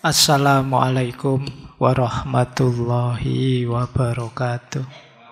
Assalamualaikum warahmatullahi wabarakatuh.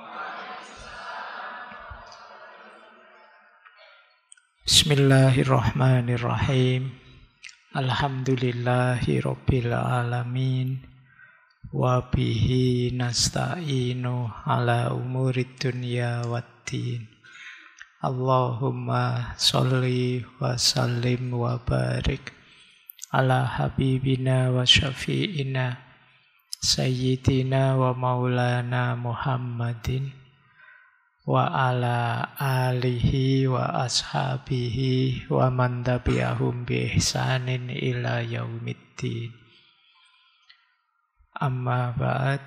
Bismillahirrahmanirrahim. Alhamdulillahi rabbil alamin. Wa bihi nasta'inu ala umurid dunya waddin. Allahumma sholli wa sallim wa barik ala habibina wa syafi'ina sayyidina wa maulana Muhammadin wa ala alihi wa ashabihi wa man tabi'ahum bi ihsanin ila yaumiddin. Amma ba'd.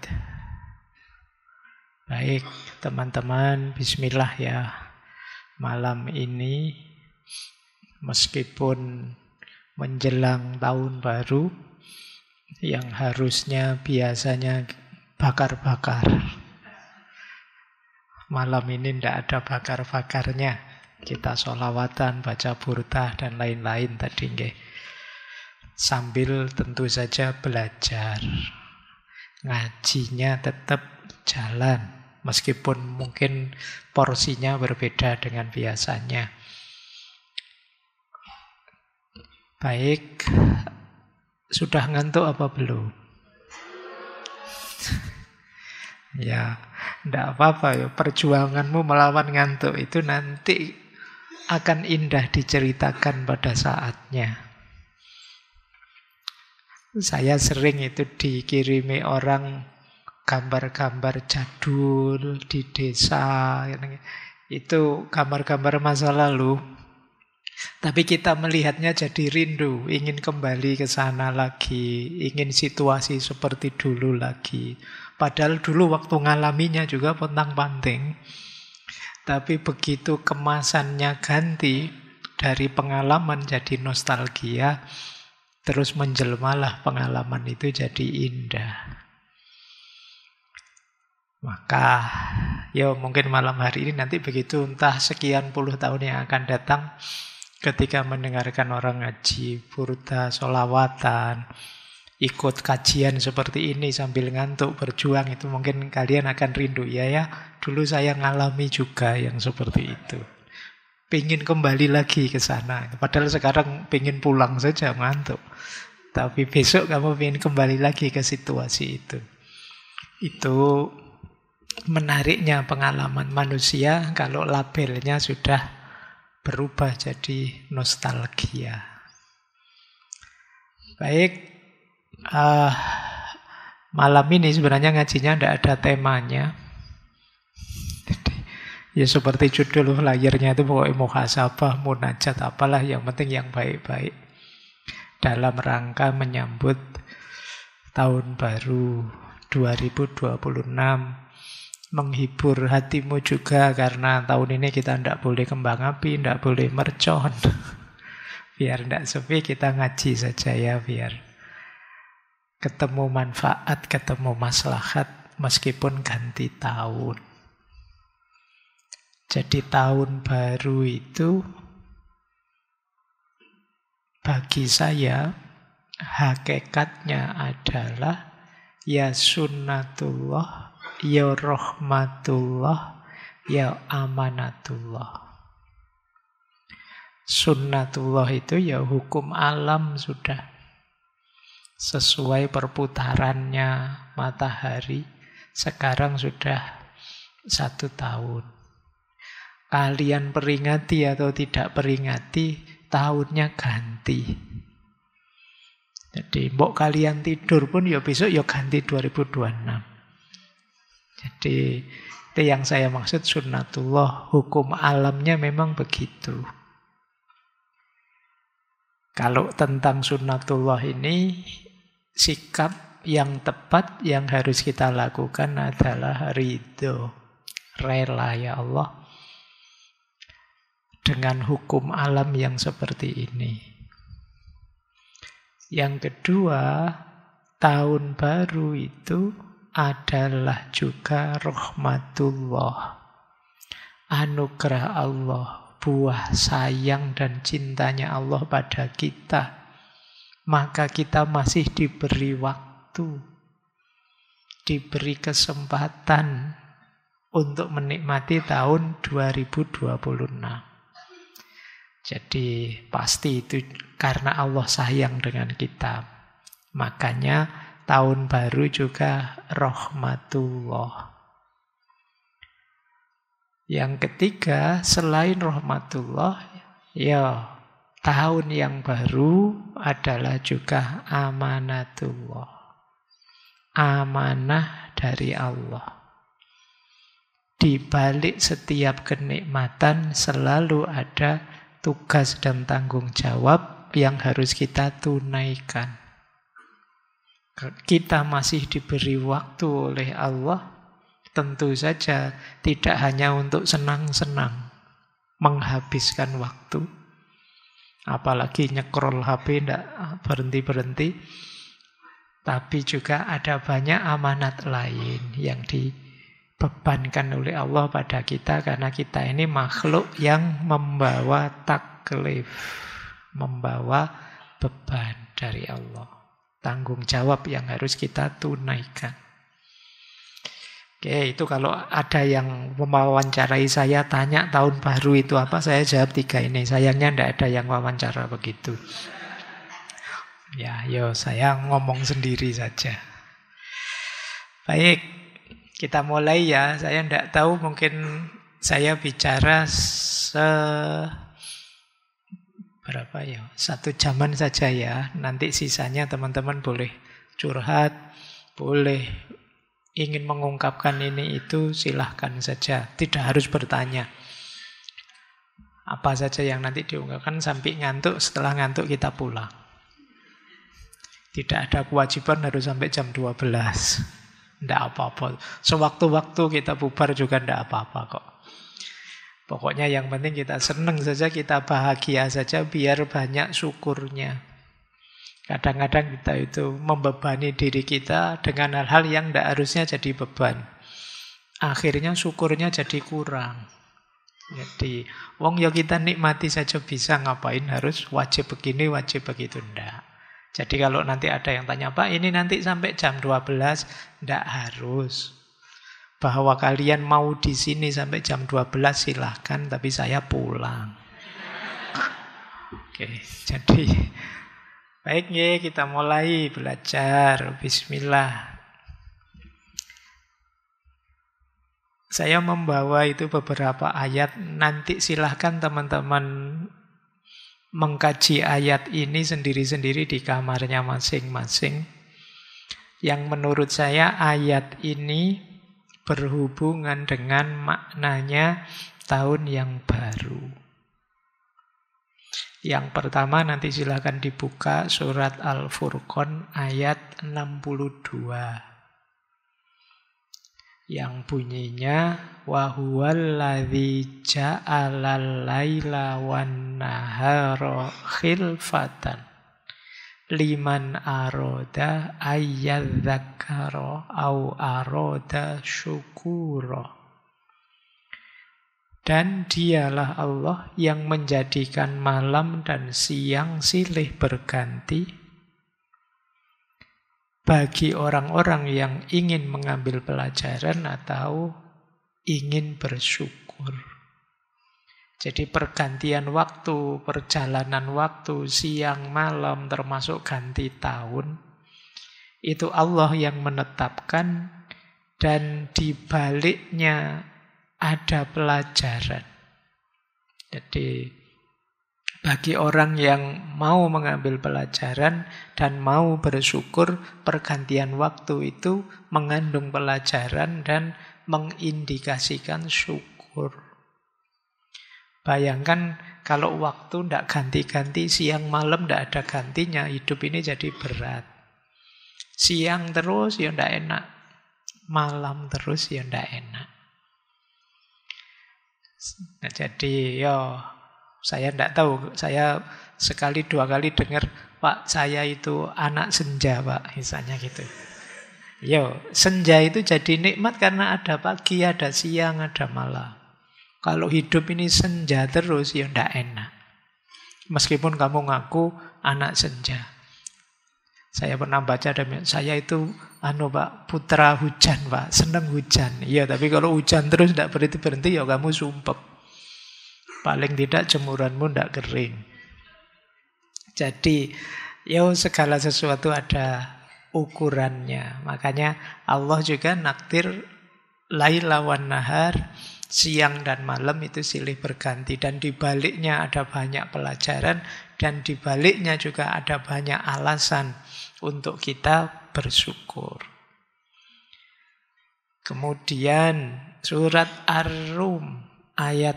Baik teman-teman, bismillah ya. Malam ini meskipun menjelang tahun baru yang harusnya biasanya bakar-bakar, malam ini tidak ada bakar-bakarnya. Kita sholawatan, baca burdah dan lain-lain tadi nggih. Sambil tentu saja belajar. Ngajinya tetap jalan meskipun mungkin porsinya berbeda dengan biasanya. Baik, sudah ngantuk apa belum? Ya, tidak apa-apa ya. Perjuanganmu melawan ngantuk itu nanti akan indah diceritakan pada saatnya. Saya sering itu dikirimi orang gambar-gambar jadul di desa. Itu gambar-gambar masa lalu. Tapi kita melihatnya jadi rindu, ingin kembali ke sana lagi, ingin situasi seperti dulu lagi. Padahal dulu waktu ngalaminya juga pontang-panting. Tapi begitu kemasannya ganti, dari pengalaman jadi nostalgia, terus menjelmalah pengalaman itu jadi indah. Maka, ya mungkin malam hari ini nanti begitu entah sekian puluh tahun yang akan datang, ketika mendengarkan orang ngaji, burdah, sholawatan, ikut kajian seperti ini sambil ngantuk berjuang, itu mungkin kalian akan rindu. Ya, dulu saya ngalami juga yang seperti itu. Pengen kembali lagi ke sana. Padahal sekarang pengen pulang saja, ngantuk. Tapi besok kamu pengen kembali lagi ke situasi itu. Itu menariknya pengalaman manusia kalau labelnya sudah berubah jadi nostalgia. Baik, malam ini sebenarnya ngajinya tidak ada temanya. Ya seperti judul layarnya itu pokoknya muhasabah, munajat, apalah, yang penting yang baik-baik. Dalam rangka menyambut tahun baru 2026. Menghibur hatimu juga karena tahun ini kita tidak boleh kembang api, tidak boleh mercon. Biar tidak sepi, kita ngaji saja ya, biar ketemu manfaat, ketemu maslahat meskipun ganti tahun. Jadi tahun baru itu bagi saya hakikatnya adalah ya sunnatullah, ya rahmatullah, ya amanatullah. Sunnatullah itu ya hukum alam sudah. Sesuai perputarannya matahari, sekarang sudah 1 tahun. Kalian peringati atau tidak peringati, tahunnya ganti. Jadi mbok kalian tidur pun ya besok ya ganti 2026. Jadi itu yang saya maksud sunnatullah, hukum alamnya memang begitu. Kalau tentang sunnatullah ini, sikap yang tepat yang harus kita lakukan adalah ridho, rela ya Allah dengan hukum alam yang seperti ini. Yang kedua, tahun baru itu adalah juga rahmatullah, anugerah Allah, buah sayang dan cintanya Allah pada kita. maka kita masih diberi waktu, diberi kesempatan untuk menikmati tahun 2026. Jadi pasti itu karena Allah sayang dengan kita. Makanya tahun baru juga rahmatullah. Yang ketiga, selain rahmatullah, ya tahun yang baru adalah juga amanatullah. Amanah dari Allah. Di balik setiap kenikmatan selalu ada tugas dan tanggung jawab yang harus kita tunaikan. Kita masih diberi waktu oleh Allah, tentu saja tidak hanya untuk senang-senang menghabiskan waktu, apalagi nyekrol HP tidak berhenti-berhenti, tapi juga ada banyak amanat lain yang dibebankan oleh Allah pada kita, karena kita ini makhluk yang membawa taklif, membawa beban dari Allah. Tanggung jawab yang harus kita tunaikan. Oke, itu kalau ada yang mewawancarai saya, tanya tahun baru itu apa, saya jawab 3 ini. Sayangnya tidak ada yang wawancara begitu. Ya, saya ngomong sendiri saja. Baik, kita mulai ya. Saya tidak tahu, mungkin saya bicara berapa ya? 1 jaman saja ya. Nanti sisanya teman-teman boleh curhat, boleh ingin mengungkapkan ini itu, silahkan saja. Tidak harus bertanya. Apa saja yang nanti diungkapkan sampai ngantuk, setelah ngantuk kita pulang. Tidak ada kewajiban harus sampai jam 12. Tidak apa-apa. Sewaktu-waktu kita bubar juga tidak apa-apa kok. Pokoknya yang penting kita senang saja, kita bahagia saja, biar banyak syukurnya. Kadang-kadang kita itu membebani diri kita dengan hal-hal yang tidak harusnya jadi beban. Akhirnya syukurnya jadi kurang. Jadi, wong ya kita nikmati saja bisa, ngapain harus wajib begini, wajib begitu, ndak. Jadi kalau nanti ada yang tanya, Pak ini nanti sampai jam 12, ndak harus. Bahwa kalian mau di sini sampai jam 12 silahkan, tapi saya pulang. Oke, jadi baik ya, kita mulai belajar. Bismillah. Saya membawa itu beberapa ayat. Nanti silahkan teman-teman mengkaji ayat ini sendiri-sendiri di kamarnya masing-masing. Yang menurut saya ayat ini berhubungan dengan maknanya tahun yang baru. Yang pertama nanti silakan dibuka surat Al-Furqan ayat 62. Yang bunyinya wa huwal ladzi ja'alal laila wan nahara khilfatan liman aroda ayyadzakara au aroda syukura. Dan dialah Allah yang menjadikan malam dan siang silih berganti bagi orang-orang yang ingin mengambil pelajaran atau ingin bersyukur. Jadi pergantian waktu, perjalanan waktu, siang, malam, termasuk ganti tahun, itu Allah yang menetapkan, dan di baliknya ada pelajaran. Jadi bagi orang yang mau mengambil pelajaran dan mau bersyukur, pergantian waktu itu mengandung pelajaran dan mengindikasikan syukur. Bayangkan kalau waktu tidak ganti-ganti, siang malam tidak ada gantinya, hidup ini jadi berat. Siang terus ya tidak enak, malam terus ya tidak enak. Nah, jadi saya tidak tahu, saya sekali 2 kali dengar, Pak saya itu anak senja Pak, misalnya gitu. Senja itu jadi nikmat karena ada pagi, ada siang, ada malam. Kalau hidup ini senja terus, ya tidak enak. Meskipun kamu ngaku anak senja. Saya pernah baca, saya itu Pak, putra hujan Pak, seneng hujan. Iya, tapi kalau hujan terus tidak berhenti-berhenti, ya kamu sumpek. Paling tidak jemuranmu tidak kering. Jadi, segala sesuatu ada ukurannya. Makanya Allah juga nakdir laila wan nahar, siang dan malam itu silih berganti. Dan di baliknya ada banyak pelajaran, dan di baliknya juga ada banyak alasan untuk kita bersyukur. Kemudian surat Ar-Rum ayat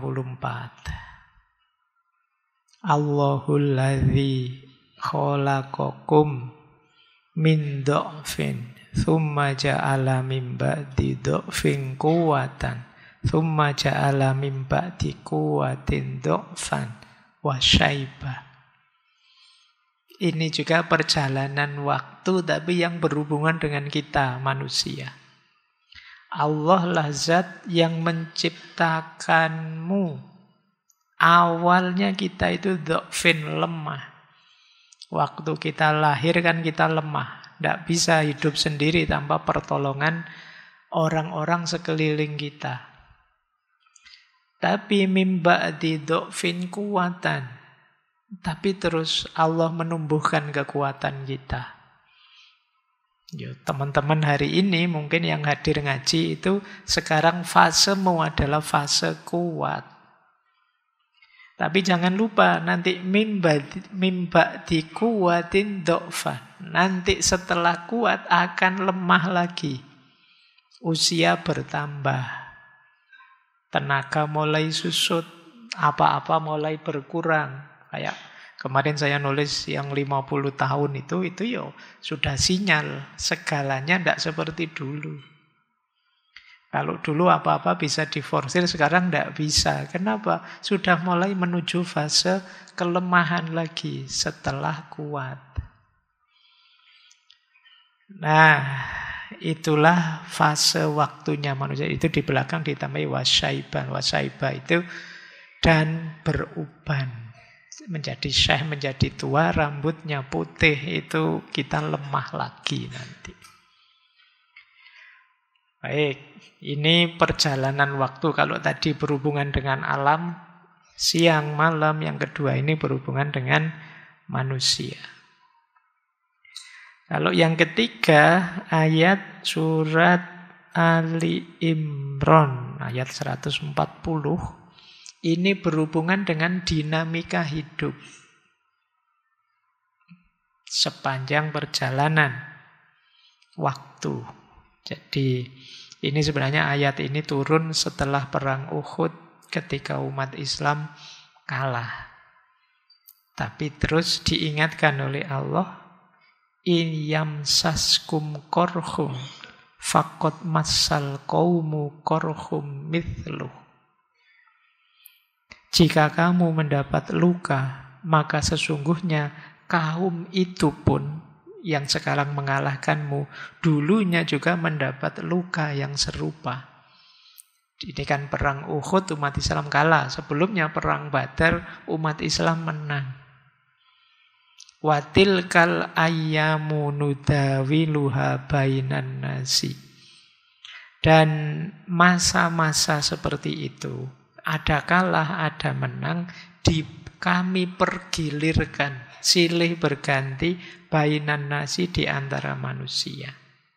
54. Allahul ladzi khalaqakum min dha'fin thumma ja'ala min ba'di dha'fin quwwatan thumma ja'ala min ba'di quwwatin dha'fan wa syaibah. Ini juga perjalanan waktu, tapi yang berhubungan dengan kita manusia. Allah lah zat yang menciptakanmu. Awalnya kita itu dha'fin, lemah. Waktu kita lahir kan kita lemah. Tidak bisa hidup sendiri tanpa pertolongan orang-orang sekeliling kita. Tapi min ba'di dha'fin kuwatan. Tapi terus Allah menumbuhkan kekuatan kita. Teman-teman hari ini mungkin yang hadir ngaji itu sekarang fasemu adalah fase kuat. Tapi jangan lupa nanti min ba'di kuwatin dha'fan. Nanti setelah kuat akan lemah lagi. Usia bertambah. Tenaga mulai susut. Apa-apa mulai berkurang. Kayak kemarin saya nulis yang 50 tahun itu sudah sinyal. Segalanya tidak seperti dulu. Kalau dulu apa-apa bisa diforsir, sekarang tidak bisa. Kenapa? Sudah mulai menuju fase kelemahan lagi setelah kuat. Nah, itulah fase waktunya manusia. Itu di belakang ditambahi wasyaiban. Wasyaiba itu dan beruban. Menjadi syekh, menjadi tua, rambutnya putih, itu kita lemah lagi nanti. Baik, ini perjalanan waktu. Kalau tadi berhubungan dengan alam, siang, malam. Yang kedua ini berhubungan dengan manusia. Kalau yang ketiga, ayat surat Ali Imran, ayat 140. Ini berhubungan dengan dinamika hidup sepanjang perjalanan waktu. Jadi ini sebenarnya ayat ini turun setelah perang Uhud ketika umat Islam kalah. Tapi terus diingatkan oleh Allah, in yamsaskum korhum faqad massal qaumu korhum mithluh. Jika kamu mendapat luka, maka sesungguhnya kaum itu pun yang sekarang mengalahkanmu, dulunya juga mendapat luka yang serupa. Ini kan perang Uhud, umat Islam kalah. Sebelumnya perang Badar, umat Islam menang. Watilkal ayyamu nudawiluha bainan nasi. Dan masa-masa seperti itu, ada kalah, ada menang, kami pergilirkan, silih berganti bainan nasi di antara manusia.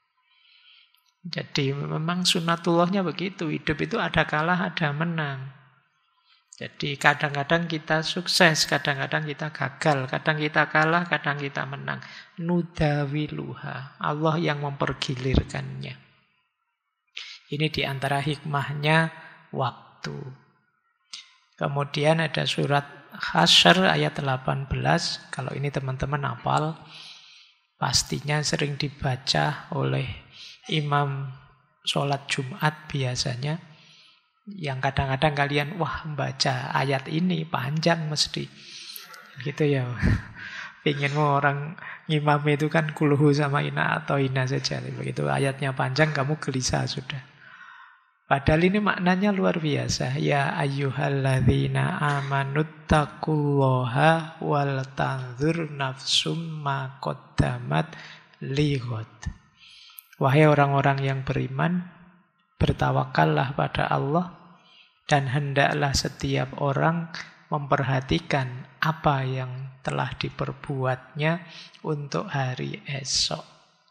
Jadi memang sunatullahnya begitu, hidup itu ada kalah, ada menang. Jadi kadang-kadang kita sukses, kadang-kadang kita gagal, kadang kita kalah, kadang kita menang. Nudawiluha, Allah yang mempergilirkannya. Ini di antara hikmahnya waktu. Kemudian ada surat Hasyr ayat 18. Kalau ini teman-teman hafal, pastinya sering dibaca oleh imam sholat Jumat biasanya. Yang kadang-kadang kalian, wah membaca ayat ini panjang mesti. Gitu ya. Pengenmu orang ngimam itu kan kulhu sama ina atau ina saja. Begitu ayatnya panjang, kamu gelisah sudah. Padahal ini maknanya luar biasa. Ya ayyuhalladzina amanuttaqullaha wal tanzur nafsum ma qaddamat lighad. Wahai orang-orang yang beriman, bertawakallah pada Allah dan hendaklah setiap orang memperhatikan apa yang telah diperbuatnya untuk hari esok.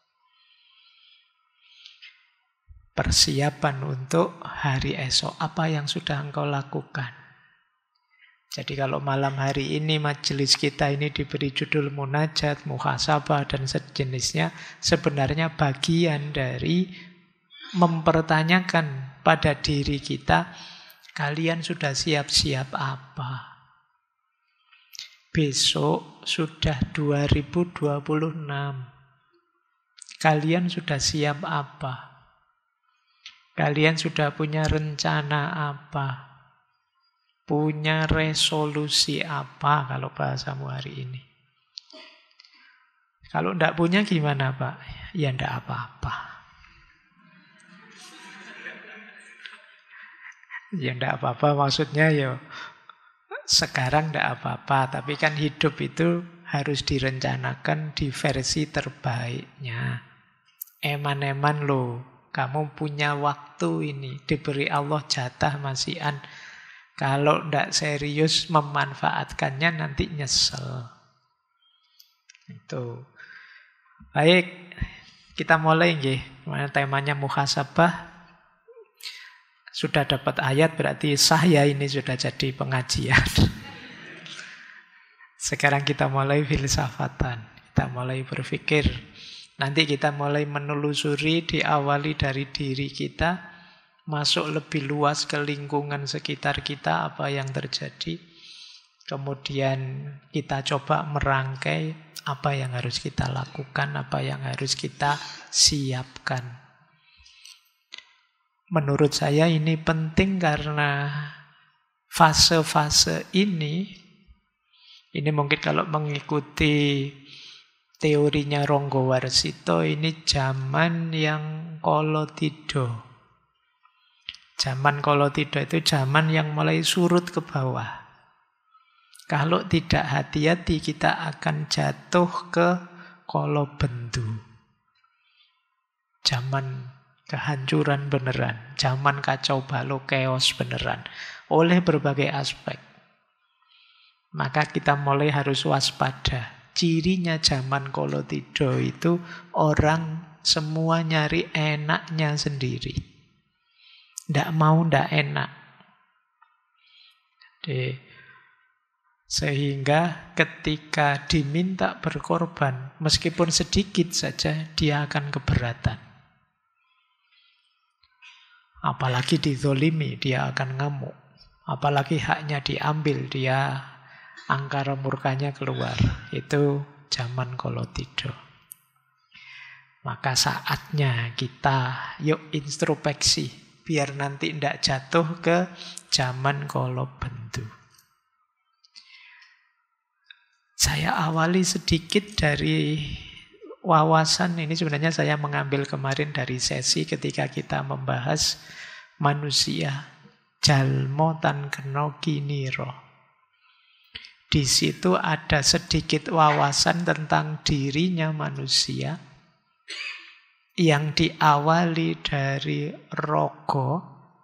Persiapan untuk hari esok, apa yang sudah engkau lakukan. Jadi kalau malam hari ini majelis kita ini diberi judul munajat, muhasabah dan sejenisnya, sebenarnya bagian dari mempertanyakan pada diri kita, kalian sudah siap-siap apa? Besok sudah 2026. Kalian sudah siap apa? Kalian sudah punya rencana apa? Punya resolusi apa kalau bahasamu hari ini? Kalau tidak punya gimana, Pak? Ya tidak apa-apa. Ya tidak apa-apa maksudnya ya sekarang tidak apa-apa. Tapi kan hidup itu harus direncanakan di versi terbaiknya. Eman-eman loh. Kamu punya waktu ini, diberi Allah jatah masihan. Kalau tidak serius memanfaatkannya nanti nyesel. Itu. Baik, kita mulai nggih. Temanya muhasabah. Sudah dapat ayat berarti sah ya, ini sudah jadi pengajian. Sekarang kita mulai filsafatan. Kita mulai berpikir. Nanti kita mulai menelusuri, diawali dari diri kita, masuk lebih luas ke lingkungan sekitar kita, apa yang terjadi. Kemudian kita coba merangkai apa yang harus kita lakukan, apa yang harus kita siapkan. Menurut saya ini penting karena fase-fase ini mungkin kalau mengikuti teorinya Ronggo Warsito, ini zaman yang kolotido. Zaman kolotido itu zaman yang mulai surut ke bawah. Kalau tidak hati-hati kita akan jatuh ke kolobendu. Zaman kehancuran beneran. Zaman kacau balau, chaos beneran. Oleh berbagai aspek. Maka kita mulai harus waspada. Cirinya zaman kolotido itu orang semua nyari enaknya sendiri. Tidak mau tidak enak. Jadi, sehingga ketika diminta berkorban, meskipun sedikit saja, dia akan keberatan. Apalagi dizolimi, dia akan ngamuk. Apalagi haknya diambil, dia angkara murkanya keluar. Itu zaman kolotido. Maka saatnya kita yuk introspeksi, biar nanti tidak jatuh ke zaman kolobendu. Saya awali sedikit dari wawasan ini, sebenarnya saya mengambil kemarin dari sesi ketika kita membahas manusia. Jalmo tan kena kiniro. Di situ ada sedikit wawasan tentang dirinya manusia yang diawali dari rogo,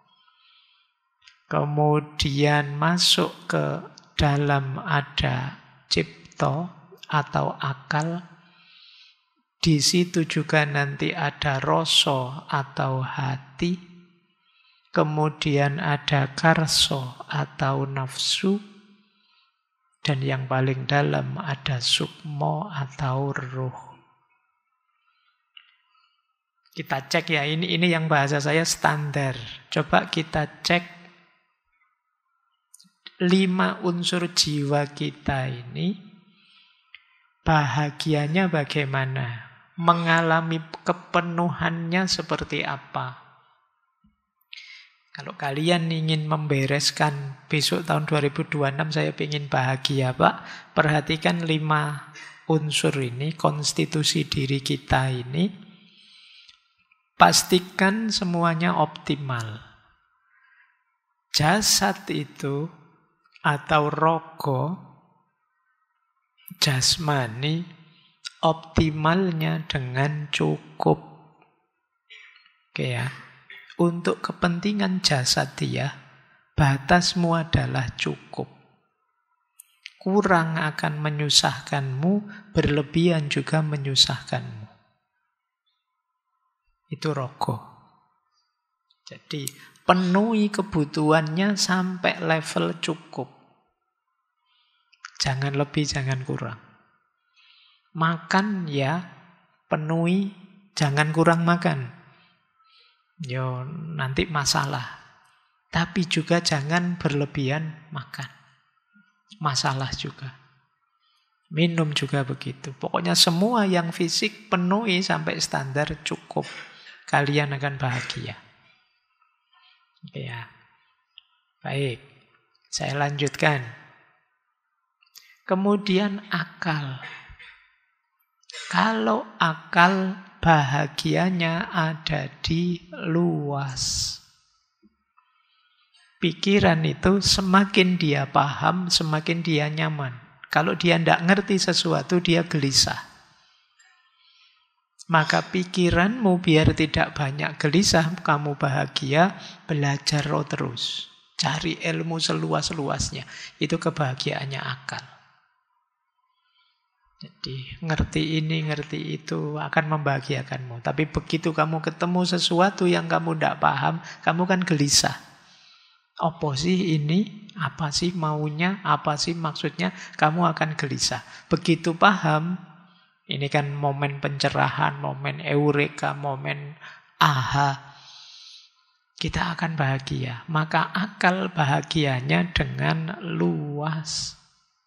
kemudian masuk ke dalam ada cipto atau akal. Di situ juga nanti ada rasa atau hati, kemudian ada karso atau nafsu. Dan yang paling dalam ada sukmo atau ruh. Kita cek ya, ini yang bahasa saya standar. Coba kita cek 5 unsur jiwa kita ini, bahagianya bagaimana? Mengalami kepenuhannya seperti apa? Kalau kalian ingin membereskan besok tahun 2026 saya ingin bahagia, Pak. Perhatikan 5 unsur ini, konstitusi diri kita ini. Pastikan semuanya optimal. Jasad itu atau rogo, jasmani, optimalnya dengan cukup. Oke ya. Untuk kepentingan jasadiah, batasmu adalah cukup. Kurang akan menyusahkanmu, berlebihan juga menyusahkanmu. Itu rogo. Jadi penuhi kebutuhannya sampai level cukup. Jangan lebih, jangan kurang. Makan ya, penuhi, jangan kurang makan. Yo, nanti masalah. Tapi juga jangan berlebihan makan. Masalah juga. Minum juga begitu. Pokoknya semua yang fisik penuhi sampai standar cukup. Kalian akan bahagia. Ya. Baik. Saya lanjutkan. Kemudian akal. Kalau akal, bahagianya ada di luas. Pikiran itu semakin dia paham, semakin dia nyaman. Kalau dia tidak ngerti sesuatu, dia gelisah. Maka pikiranmu biar tidak banyak gelisah, kamu bahagia, belajar terus. Cari ilmu seluas-luasnya. Itu kebahagiaannya akal. Jadi ngerti ini, ngerti itu akan membahagiakanmu. Tapi begitu kamu ketemu sesuatu yang kamu tidak paham, kamu kan gelisah. Apa sih ini? Apa sih maunya? Apa sih maksudnya? Kamu akan gelisah. Begitu paham, ini kan momen pencerahan, momen eureka, momen aha. Kita akan bahagia. Maka akal bahagianya dengan luas.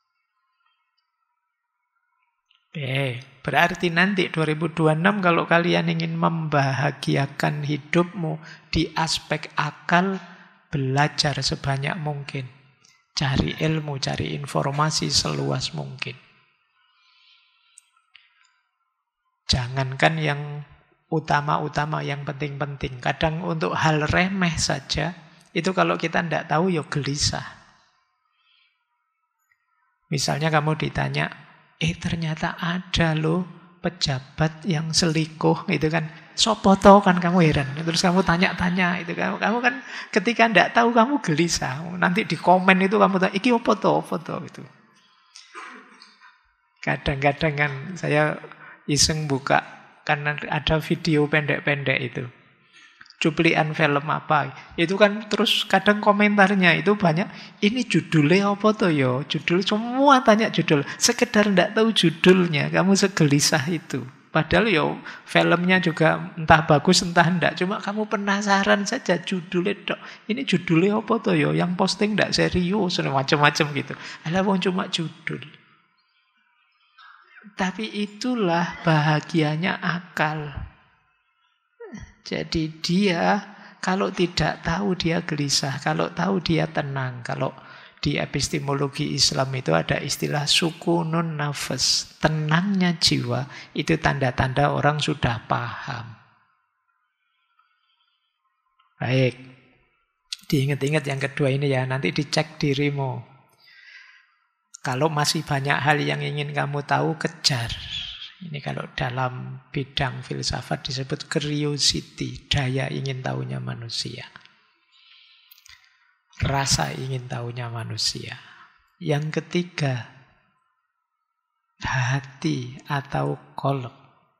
Berarti nanti 2026 kalau kalian ingin membahagiakan hidupmu di aspek akal, belajar sebanyak mungkin. Cari ilmu, cari informasi seluas mungkin. Jangankan yang utama-utama, yang penting-penting. Kadang untuk hal remeh saja, itu kalau kita tidak tahu, ya gelisah. Misalnya kamu ditanya, ternyata ada loh pejabat yang selingkuh, itu kan. Sopo to, kan kamu heran. Terus kamu tanya-tanya, itu kamu kan ketika tidak tahu kamu gelisah. Nanti di komen itu kamu tanya, iki opo to itu. Kadang-kadang kan saya iseng buka, kan ada video pendek-pendek itu. Cuplikan film apa. Itu kan terus kadang komentarnya itu banyak, ini judulnya apa tuh yo? Judul, semua tanya judul. Sekedar tidak tahu judulnya, kamu segelisah itu. Padahal yo filmnya juga entah bagus entah enggak. Cuma kamu penasaran saja judulnya dok. Ini judulnya apa tuh yo? Yang posting tidak serius, macam-macam gitu. Alah wong cuma judul. Tapi itulah bahagianya akal. Jadi dia kalau tidak tahu dia gelisah, kalau tahu dia tenang. Kalau di epistemologi Islam itu ada istilah sukunun nafas, tenangnya jiwa, itu tanda-tanda orang sudah paham. Baik, diingat-ingat yang kedua ini ya, nanti dicek dirimu. Kalau masih banyak hal yang ingin kamu tahu, kejar. Ini kalau dalam bidang filsafat disebut curiosity, daya ingin tahunya manusia. Rasa ingin tahunya manusia. Yang ketiga, hati atau qalb.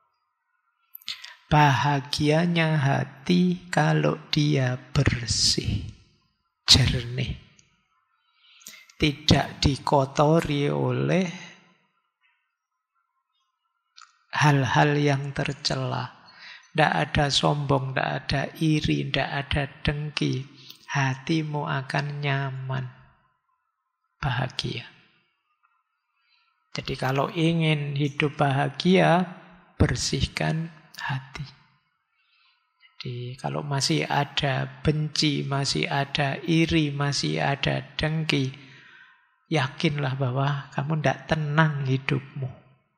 Bahagianya hati kalau dia bersih, jernih. Tidak dikotori oleh hal-hal yang tercela. Tidak ada sombong, tidak ada iri, tidak ada dengki. Hatimu akan nyaman, bahagia. Jadi kalau ingin hidup bahagia, bersihkan hati. Jadi kalau masih ada benci, masih ada iri, masih ada dengki, yakinlah bahwa kamu tidak tenang hidupmu.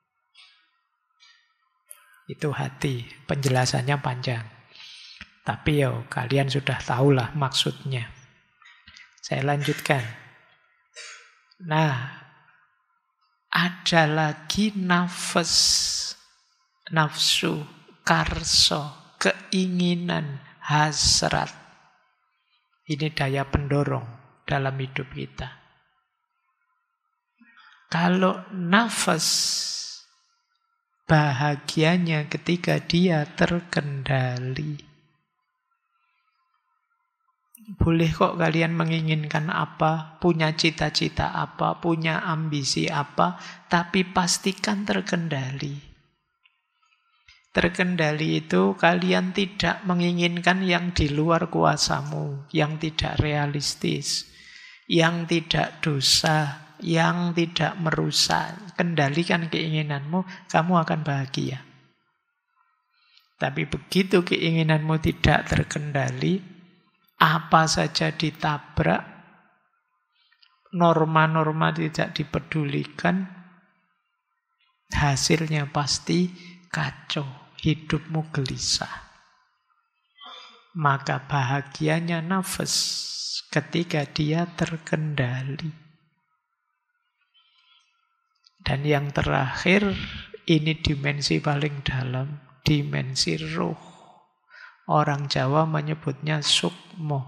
Itu hati, penjelasannya panjang. Tapi kalian sudah tahulah maksudnya. Saya lanjutkan. Nah, ada lagi nafsu, karso, keinginan, hasrat. Ini daya pendorong dalam hidup kita. Kalau nafas, bahagianya ketika dia terkendali. Boleh kok kalian menginginkan apa, punya cita-cita apa, punya ambisi apa, tapi pastikan terkendali. Terkendali itu kalian tidak menginginkan yang di luar kuasamu, yang tidak realistis, yang tidak dosa, yang tidak merusak. Kendalikan keinginanmu, kamu akan bahagia. Tapi begitu keinginanmu tidak terkendali, apa saja ditabrak, norma-norma tidak dipedulikan, hasilnya pasti kacau, hidupmu gelisah. Maka bahagianya nafas ketika dia terkendali. Dan yang terakhir, ini dimensi paling dalam, dimensi roh. Orang Jawa menyebutnya sukmo.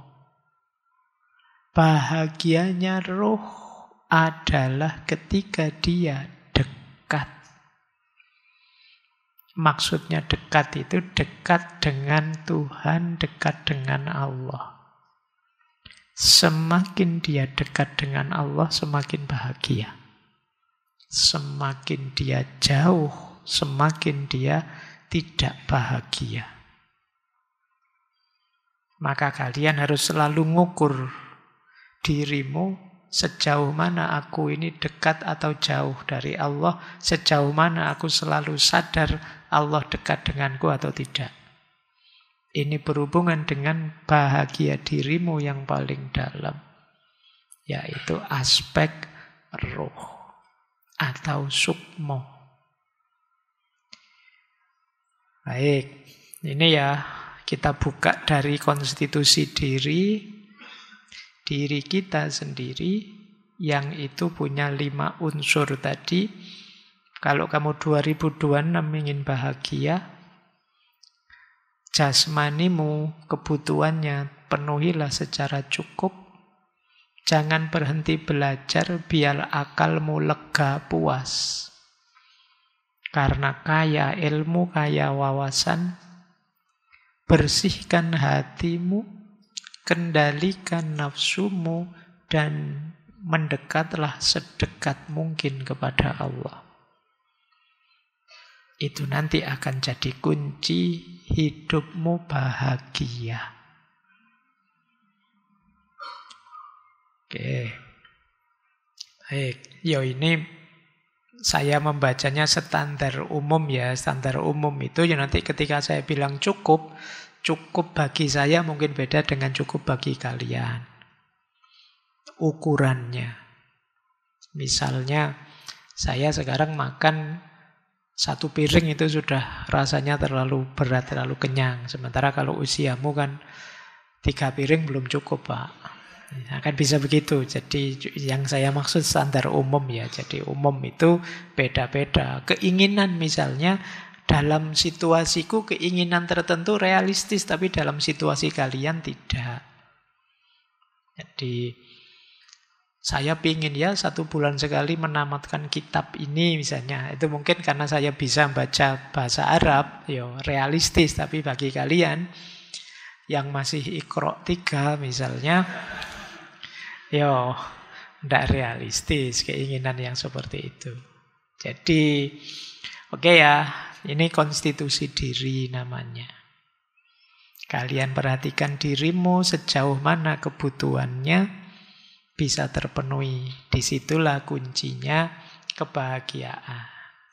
Bahagianya roh adalah ketika dia dekat. Maksudnya dekat itu dekat dengan Tuhan, dekat dengan Allah. Semakin dia dekat dengan Allah, semakin bahagia. Semakin dia jauh, semakin dia tidak bahagia. Maka kalian harus selalu ngukur dirimu sejauh mana aku ini dekat atau jauh dari Allah, sejauh mana aku selalu sadar Allah dekat denganku atau tidak. Ini berhubungan dengan bahagia dirimu yang paling dalam, yaitu aspek roh atau sukmo. Baik, ini ya kita buka dari konstitusi diri kita sendiri yang itu punya 5 unsur tadi. Kalau kamu 2026 ingin bahagia, jasmanimu, kebutuhannya penuhilah secara cukup. Jangan berhenti belajar biar akalmu lega puas. Karena kaya ilmu, kaya wawasan, bersihkan hatimu, kendalikan nafsumu, dan mendekatlah sedekat mungkin kepada Allah. Itu nanti akan jadi kunci hidupmu bahagia. Oke. Baik, ini saya membacanya standar umum ya. Standar umum itu ya nanti ketika saya bilang cukup bagi saya mungkin beda dengan cukup bagi kalian. Ukurannya. Misalnya saya sekarang makan 1 piring itu sudah rasanya terlalu berat, terlalu kenyang. Sementara kalau usiamu kan 3 piring belum cukup, Pak. Akan bisa begitu. Jadi yang saya maksud standar umum ya. Jadi umum itu beda-beda. Keinginan misalnya dalam situasiku keinginan tertentu realistis, tapi dalam situasi kalian tidak. Jadi saya pingin ya 1 bulan sekali menamatkan kitab ini misalnya. Itu mungkin karena saya bisa baca bahasa Arab, realistis. Tapi bagi kalian yang masih Iqra 3 misalnya, tidak realistis keinginan yang seperti itu. Jadi, oke ya, ini konstitusi diri namanya. Kalian perhatikan dirimu sejauh mana kebutuhannya bisa terpenuhi. Disitulah kuncinya kebahagiaan.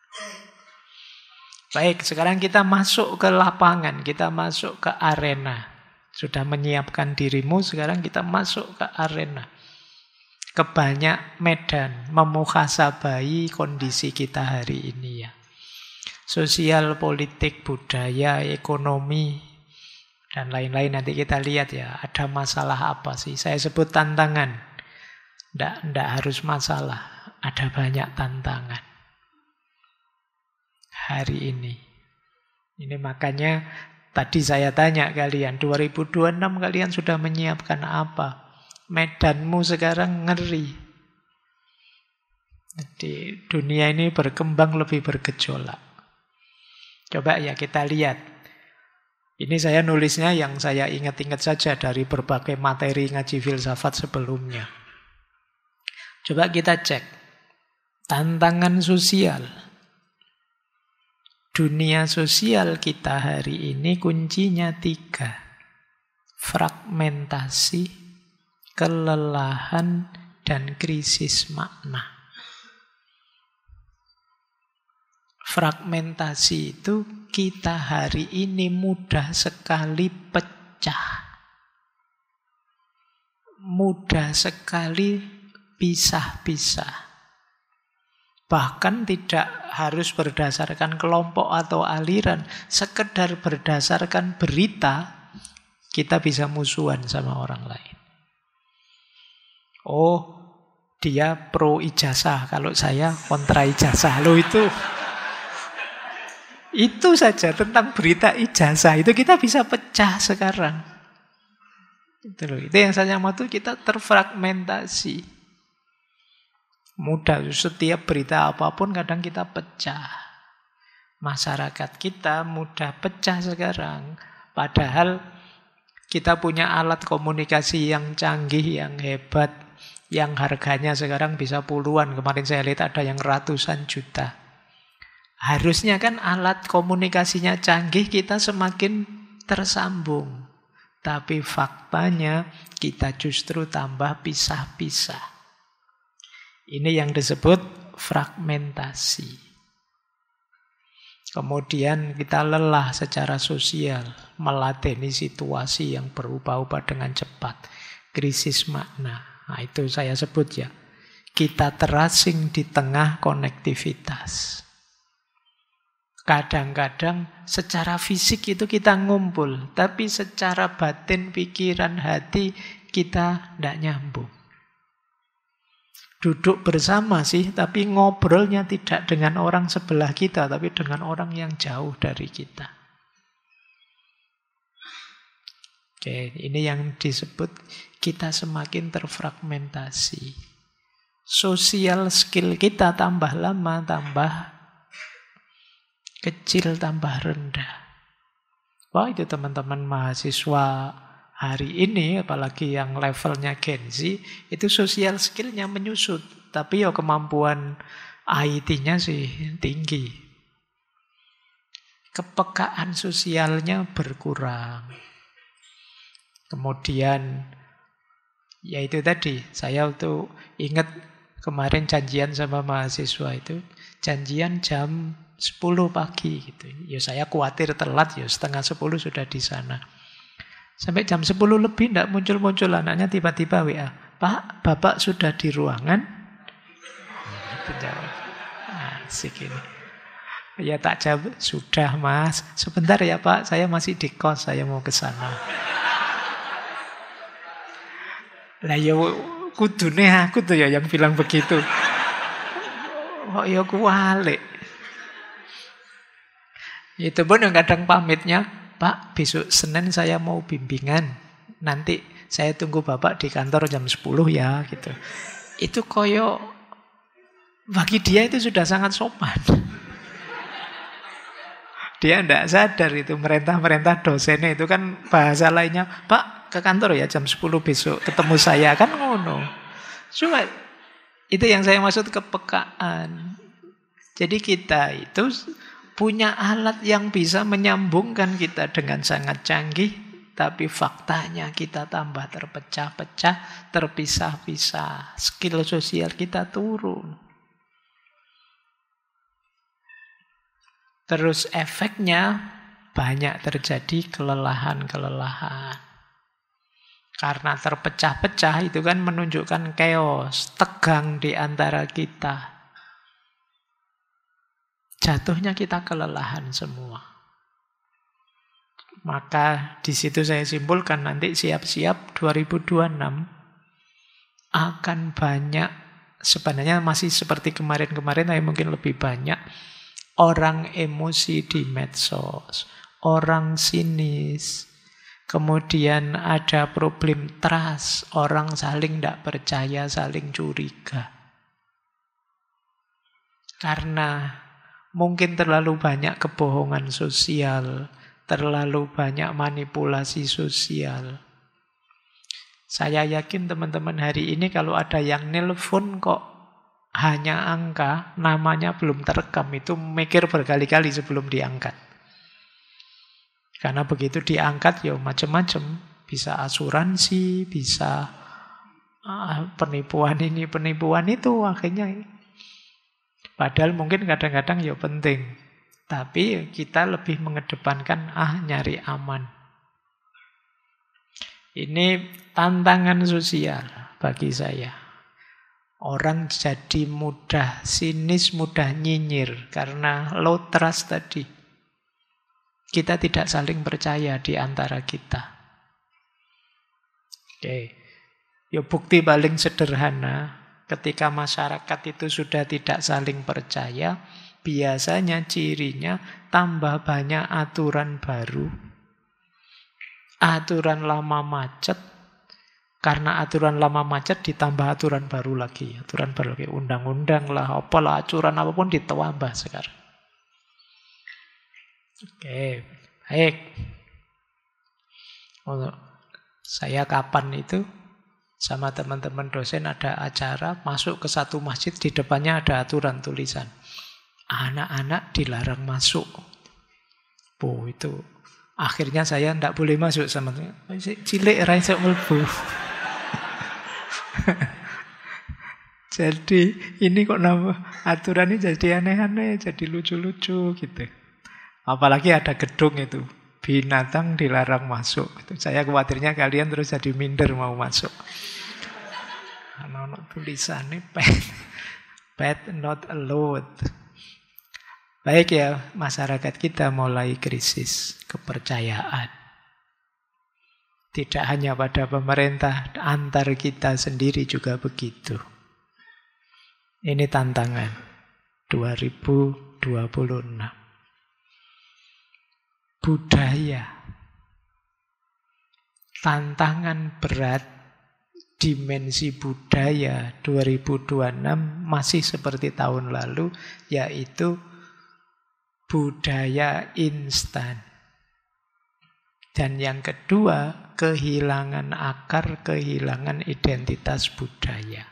Baik, sekarang kita masuk ke lapangan, kita masuk ke arena. Sudah menyiapkan dirimu, sekarang kita masuk ke arena. Ke banyak medan, memuhasabai kondisi kita hari ini ya. Sosial, politik, budaya, ekonomi, Dan lain-lain nanti kita lihat ya, ada masalah apa sih. Saya sebut tantangan. Nggak harus masalah. Ada banyak tantangan. Hari ini. Ini makanya tadi saya tanya kalian, 2026 kalian sudah menyiapkan apa? Medanmu sekarang ngeri. Jadi dunia ini berkembang lebih bergejolak. Coba ya kita lihat. Ini saya nulisnya yang saya ingat-ingat saja dari berbagai materi ngaji filsafat sebelumnya. Coba kita cek. Tantangan sosial. Dunia sosial kita hari ini kuncinya 3. Fragmentasi, kelelahan, dan krisis makna. Fragmentasi itu kita hari ini mudah sekali pecah. Mudah sekali pisah-pisah. Bahkan tidak harus berdasarkan kelompok atau aliran. Sekedar berdasarkan berita, kita bisa musuhan sama orang lain. Oh, dia pro ijazah, kalau saya kontra ijazah. Loh itu saja tentang berita ijazah. Itu kita bisa pecah sekarang. Itu yang saya maksud, kita terfragmentasi. Mudah, setiap berita apapun kadang kita pecah. Masyarakat kita mudah pecah sekarang. Padahal kita punya alat komunikasi yang canggih, yang hebat, yang harganya sekarang bisa puluhan. Kemarin saya lihat ada yang ratusan juta. Harusnya kan alat komunikasinya canggih, kita semakin tersambung. Tapi faktanya kita justru tambah pisah-pisah. Ini yang disebut fragmentasi. Kemudian kita lelah secara sosial, meladeni situasi yang berubah-ubah dengan cepat. Krisis makna. Nah, itu saya sebut ya. Kita terasing di tengah konektivitas. Kadang-kadang secara fisik itu kita ngumpul, tapi secara batin, pikiran, hati kita tidak nyambung. Duduk bersama sih, tapi ngobrolnya tidak dengan orang sebelah kita, tapi dengan orang yang jauh dari kita. Oke, ini yang disebut kita semakin terfragmentasi. Sosial skill kita tambah lama, tambah kecil, tambah rendah. Wah, itu teman-teman mahasiswa hari ini, apalagi yang levelnya Gen Z, itu sosial skillnya menyusut. Tapi ya kemampuan IT-nya sih tinggi. Kepekaan sosialnya berkurang. Kemudian, ya itu tadi, saya tuh ingat kemarin janjian sama mahasiswa itu, janjian jam 10 pagi gitu. Ya saya khawatir telat, ya 9:30 sudah di sana. Sampai jam 10 lebih tidak muncul-muncul anaknya, tiba-tiba WA, "Pak, Bapak sudah di ruangan?" Itu jawab. Asik ini. Ya tak jawab, "Sudah Mas, sebentar ya Pak, saya masih di kos, saya mau ke sana." Lah ya kudune aku tuh ya yang bilang begitu. Kok ya kualik. Itu pun yang kadang pamitnya, "Pak, besok Senin saya mau bimbingan. Nanti saya tunggu Bapak di kantor jam 10 ya." Gitu. Itu koyo bagi dia itu sudah sangat sopan. Dia tidak sadar itu merintah-merintah dosennya itu kan bahasa lainnya, "Pak, ke kantor ya jam 10 besok ketemu saya." Kan ngono. Cuma itu yang saya maksud kepekaan. Jadi kita itu punya alat yang bisa menyambungkan kita dengan sangat canggih, tapi faktanya kita tambah terpecah-pecah, terpisah-pisah. Skill sosial kita turun. Terus efeknya banyak terjadi kelelahan-kelelahan. Karena terpecah-pecah itu kan menunjukkan chaos, tegang di antara kita. Jatuhnya kita kelelahan semua. Maka di situ saya simpulkan nanti siap-siap 2026 akan banyak, sebenarnya masih seperti kemarin-kemarin, tapi mungkin lebih banyak orang emosi di medsos, orang sinis, kemudian ada problem trust, orang saling tidak percaya, saling curiga. Karena mungkin terlalu banyak kebohongan sosial, terlalu banyak manipulasi sosial. Saya yakin teman-teman hari ini kalau ada yang nelpon kok hanya angka, namanya belum terekam, itu mikir berkali-kali sebelum diangkat. Karena begitu diangkat ya macam-macam. Bisa asuransi, bisa penipuan ini, penipuan itu akhirnya. Padahal mungkin kadang-kadang ya penting. Tapi kita lebih mengedepankan nyari aman. Ini tantangan sosial bagi saya. Orang jadi mudah sinis, mudah nyinyir karena low trust tadi. Kita tidak saling percaya di antara kita. Oke. Ya bukti paling sederhana ketika masyarakat itu sudah tidak saling percaya, biasanya cirinya tambah banyak aturan baru. Aturan lama macet, karena aturan lama macet ditambah aturan baru lagi. Aturan baru lagi, undang-undang lah, apalah, aturan apapun ditambah sekarang. Oke, baik. Saya kapan itu sama teman-teman dosen ada acara, masuk ke satu masjid, di depannya ada aturan tulisan. Anak-anak dilarang masuk. Itu. Akhirnya saya tidak boleh masuk sama cilik raisok melbu. Jadi ini kok nama aturan ini jadi aneh-aneh, jadi lucu-lucu gitu. Apalagi ada gedung itu, binatang dilarang masuk. Itu saya khawatirnya kalian terus jadi minder mau masuk. Anak-anak tulisannya pet not allowed. Baik ya, masyarakat kita mulai krisis kepercayaan. Tidak hanya pada pemerintah, antar kita sendiri juga begitu. Ini tantangan 2026. Budaya. Tantangan berat dimensi budaya 2026 masih seperti tahun lalu, yaitu budaya instan. Dan yang kedua, kehilangan akar, kehilangan identitas budaya.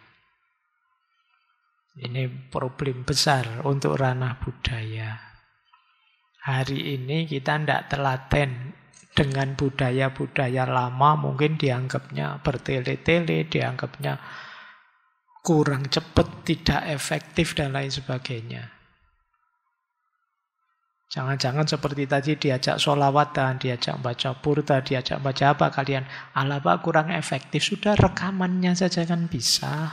Ini problem besar untuk ranah budaya. Hari ini kita tidak telaten dengan budaya-budaya lama, mungkin dianggapnya bertele-tele, dianggapnya kurang cepat, tidak efektif, dan lain sebagainya. Jangan-jangan seperti tadi diajak sholawatan, diajak baca burda, diajak baca apa kalian? Alah Pak, kurang efektif. Sudah rekamannya saja kan bisa.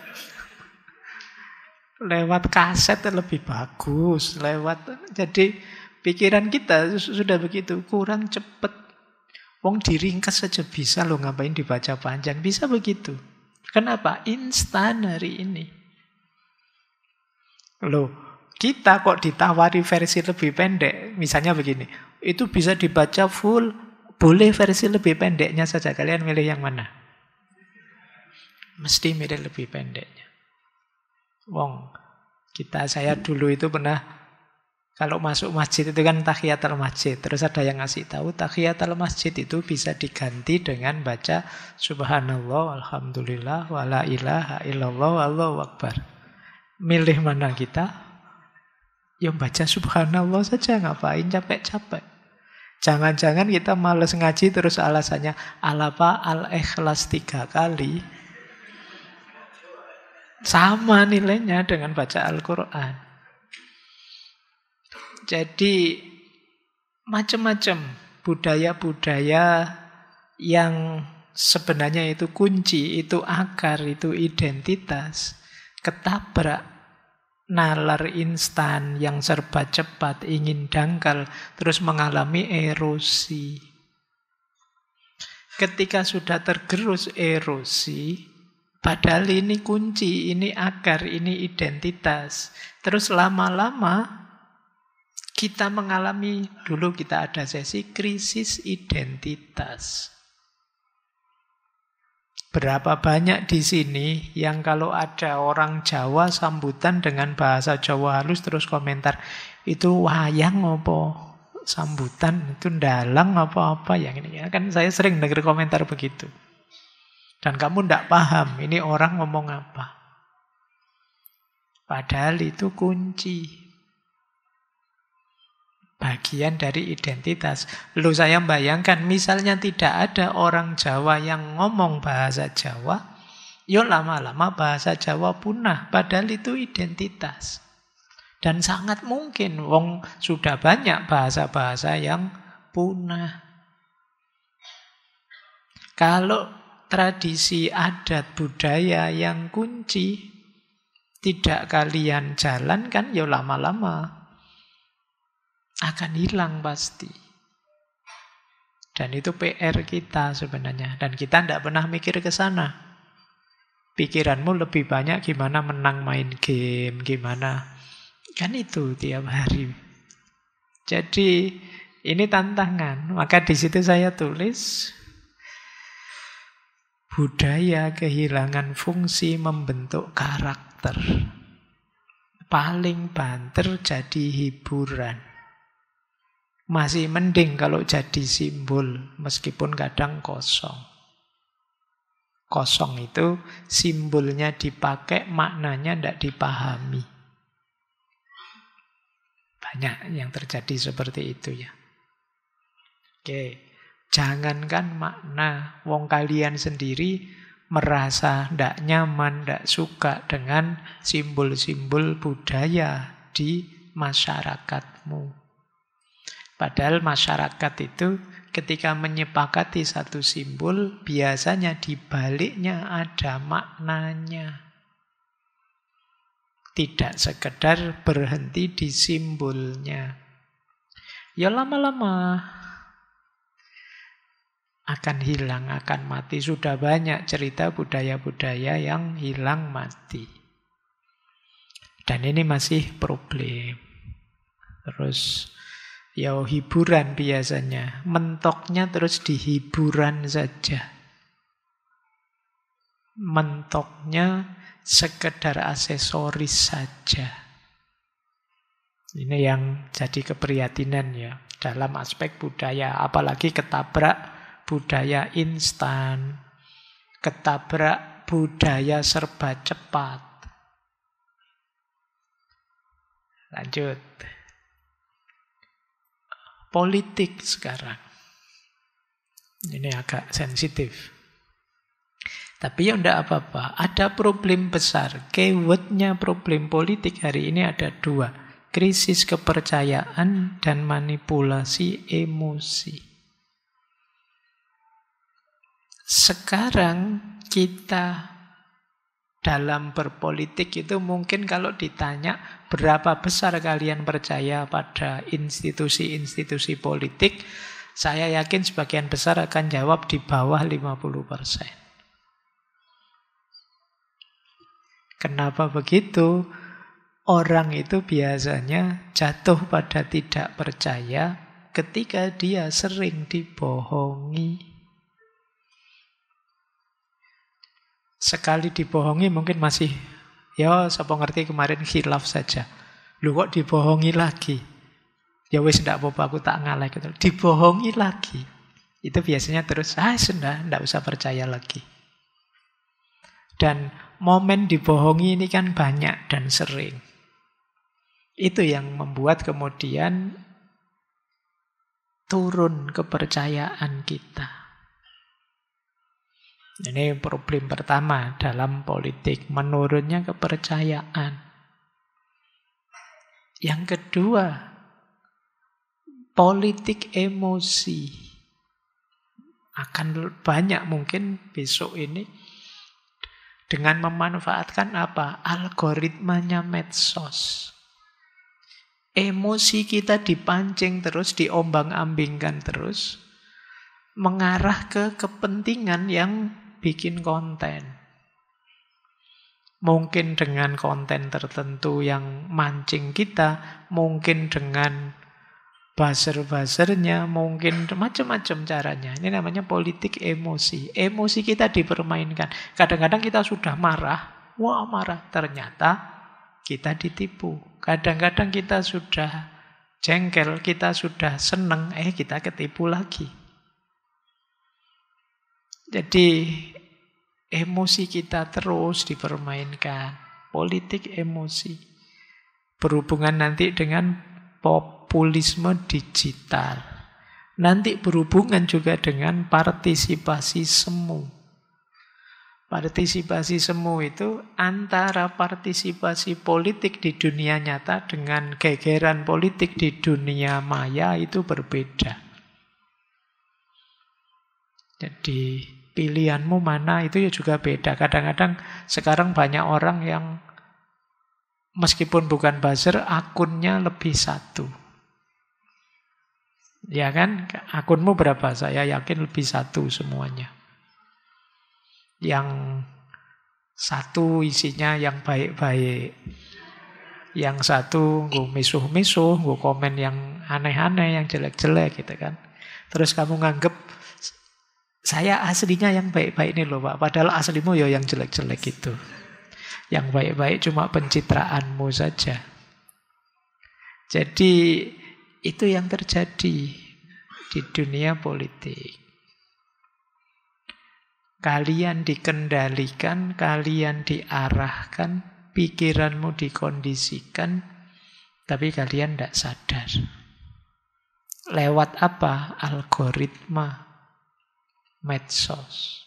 Lewat kaset lebih bagus. Jadi pikiran kita sudah begitu, kurang cepat. Wong diringkas saja bisa loh, ngapain dibaca panjang. Bisa begitu. Kenapa? Instan hari ini. Loh. Kita kok ditawari versi lebih pendek, misalnya begini, itu bisa dibaca full, boleh versi lebih pendeknya saja. Kalian milih yang mana? Mesti milih lebih pendeknya. Saya dulu itu pernah, kalau masuk masjid itu kan tahiyatul masjid, terus ada yang ngasih tahu tahiyatul masjid itu bisa diganti dengan baca subhanallah, alhamdulillah, wala ilaha illallah, wallahu akbar. Milih mana kita? Ya baca subhanallah saja, ngapain capek-capek. Jangan-jangan kita malas ngaji terus alasannya alapa al-ikhlas 3 kali. Sama nilainya dengan baca Al-Quran. Jadi macam-macam budaya-budaya yang sebenarnya itu kunci, itu akar, itu identitas, ketabrak nalar instan yang serba cepat, ingin dangkal, terus mengalami erosi. Ketika sudah tergerus erosi, padahal ini kunci, ini akar, ini identitas. Terus lama-lama kita mengalami, dulu kita ada sesi krisis identitas. Berapa banyak di sini yang kalau ada orang Jawa sambutan dengan bahasa Jawa halus terus komentar, itu wayang apa sambutan, itu ndalang apa-apa yang ini. Kan saya sering dengar komentar begitu. Dan kamu tidak paham ini orang ngomong apa. Padahal itu kunci. Bagian dari identitas. Lalu saya bayangkan, misalnya tidak ada orang Jawa yang ngomong bahasa Jawa, yuk lama-lama bahasa Jawa punah. Padahal itu identitas. Dan sangat mungkin, wong sudah banyak bahasa-bahasa yang punah. Kalau tradisi adat budaya yang kunci, tidak kalian jalankan, yuk lama-lama akan hilang pasti. Dan itu PR kita sebenarnya. Dan kita tidak pernah mikir ke sana. Pikiranmu lebih banyak gimana menang main game, gimana. Kan itu tiap hari. Jadi ini tantangan. Maka di situ saya tulis, budaya kehilangan fungsi membentuk karakter. Paling banter jadi hiburan. Masih mending kalau jadi simbol, meskipun kadang kosong. Kosong itu simbolnya dipakai, maknanya tidak dipahami. Banyak yang terjadi seperti itu ya. Oke, jangankan makna, wong kalian sendiri merasa tidak nyaman, tidak suka dengan simbol-simbol budaya di masyarakatmu. Padahal masyarakat itu ketika menyepakati satu simbol, biasanya di baliknya ada maknanya. Tidak sekedar berhenti di simbolnya. Ya lama-lama akan hilang, akan mati. Sudah banyak cerita budaya-budaya yang hilang mati. Dan ini masih problem. Terus ya hiburan biasanya. Mentoknya terus di hiburan saja. Mentoknya sekedar aksesoris saja. Ini yang jadi keprihatinan ya. Dalam aspek budaya. Apalagi ketabrak budaya instan. Ketabrak budaya serba cepat. Lanjut. Politik sekarang. Ini agak sensitif. Tapi ya enggak apa-apa. Ada problem besar. Keywordnya problem politik hari ini ada dua. Krisis kepercayaan dan manipulasi emosi. Sekarang kita dalam berpolitik itu mungkin kalau ditanya berapa besar kalian percaya pada institusi-institusi politik, saya yakin sebagian besar akan jawab di bawah 50%. Kenapa begitu? Orang itu biasanya jatuh pada tidak percaya ketika dia sering dibohongi. Sekali dibohongi mungkin masih, ya siapa ngerti kemarin khilaf saja. Lu kok dibohongi lagi? Ya wis ndak apa-apa aku tak ngalah gitu. Dibohongi lagi. Itu biasanya terus, sudah ndak usah percaya lagi. Dan momen dibohongi ini kan banyak dan sering. Itu yang membuat kemudian turun kepercayaan kita. Ini problem pertama dalam politik, menurunnya kepercayaan. Yang kedua, politik emosi. Akan banyak mungkin besok ini Dengan memanfaatkan apa? Algoritmanya medsos. Emosi kita dipancing terus, diombang-ambingkan terus, mengarah ke kepentingan yang bikin konten. Mungkin dengan konten tertentu yang mancing kita, mungkin dengan buzzer-buzzernya, mungkin macam-macam caranya. Ini namanya politik emosi. Emosi kita dipermainkan. Kadang-kadang kita sudah marah, wah marah. Ternyata kita ditipu. Kadang-kadang kita sudah jengkel, kita sudah seneng, kita ketipu lagi. Jadi emosi kita terus dipermainkan. Politik emosi. Berhubungan nanti dengan populisme digital. Nanti berhubungan juga dengan partisipasi semu. Partisipasi semu itu antara partisipasi politik di dunia nyata dengan gegeran politik di dunia maya itu berbeda. Jadi pilihanmu mana itu ya juga beda. Kadang-kadang sekarang banyak orang yang meskipun bukan buzzer, akunnya lebih satu. Ya kan? Akunmu berapa? Saya yakin lebih satu semuanya. Yang satu isinya yang baik-baik. Yang satu gue misuh-misuh, gue komen yang aneh-aneh, yang jelek-jelek gitu kan. Terus kamu nganggep saya aslinya yang baik-baik ini loh Pak. Padahal aslimu ya yang jelek-jelek gitu. Yang baik-baik cuma pencitraanmu saja. Jadi itu yang terjadi di dunia politik. Kalian dikendalikan, kalian diarahkan, pikiranmu dikondisikan, tapi kalian tidak sadar. Lewat apa? Algoritma medsos.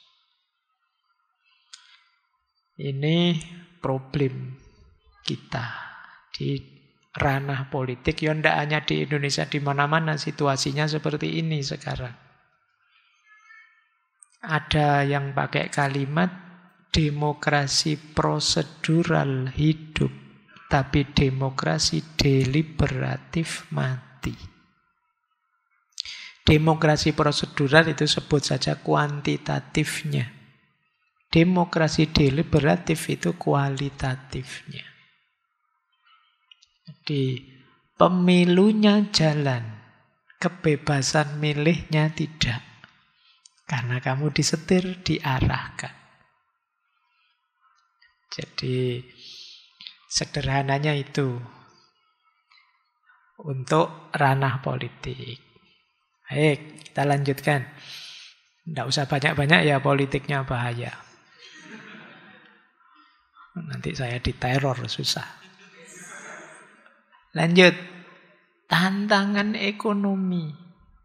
Ini problem kita di ranah politik. Ya tidak hanya di Indonesia, di mana-mana situasinya seperti ini sekarang. Ada yang pakai kalimat demokrasi prosedural hidup, tapi demokrasi deliberatif mati. Demokrasi prosedural itu sebut saja kuantitatifnya. Demokrasi deliberatif itu kualitatifnya. Jadi pemilunya jalan, kebebasan milihnya tidak. Karena kamu disetir, diarahkan. Jadi sederhananya itu untuk ranah politik. Baik, kita lanjutkan. Tidak usah banyak-banyak ya, politiknya bahaya. Nanti saya diteror, susah. Lanjut. Tantangan ekonomi.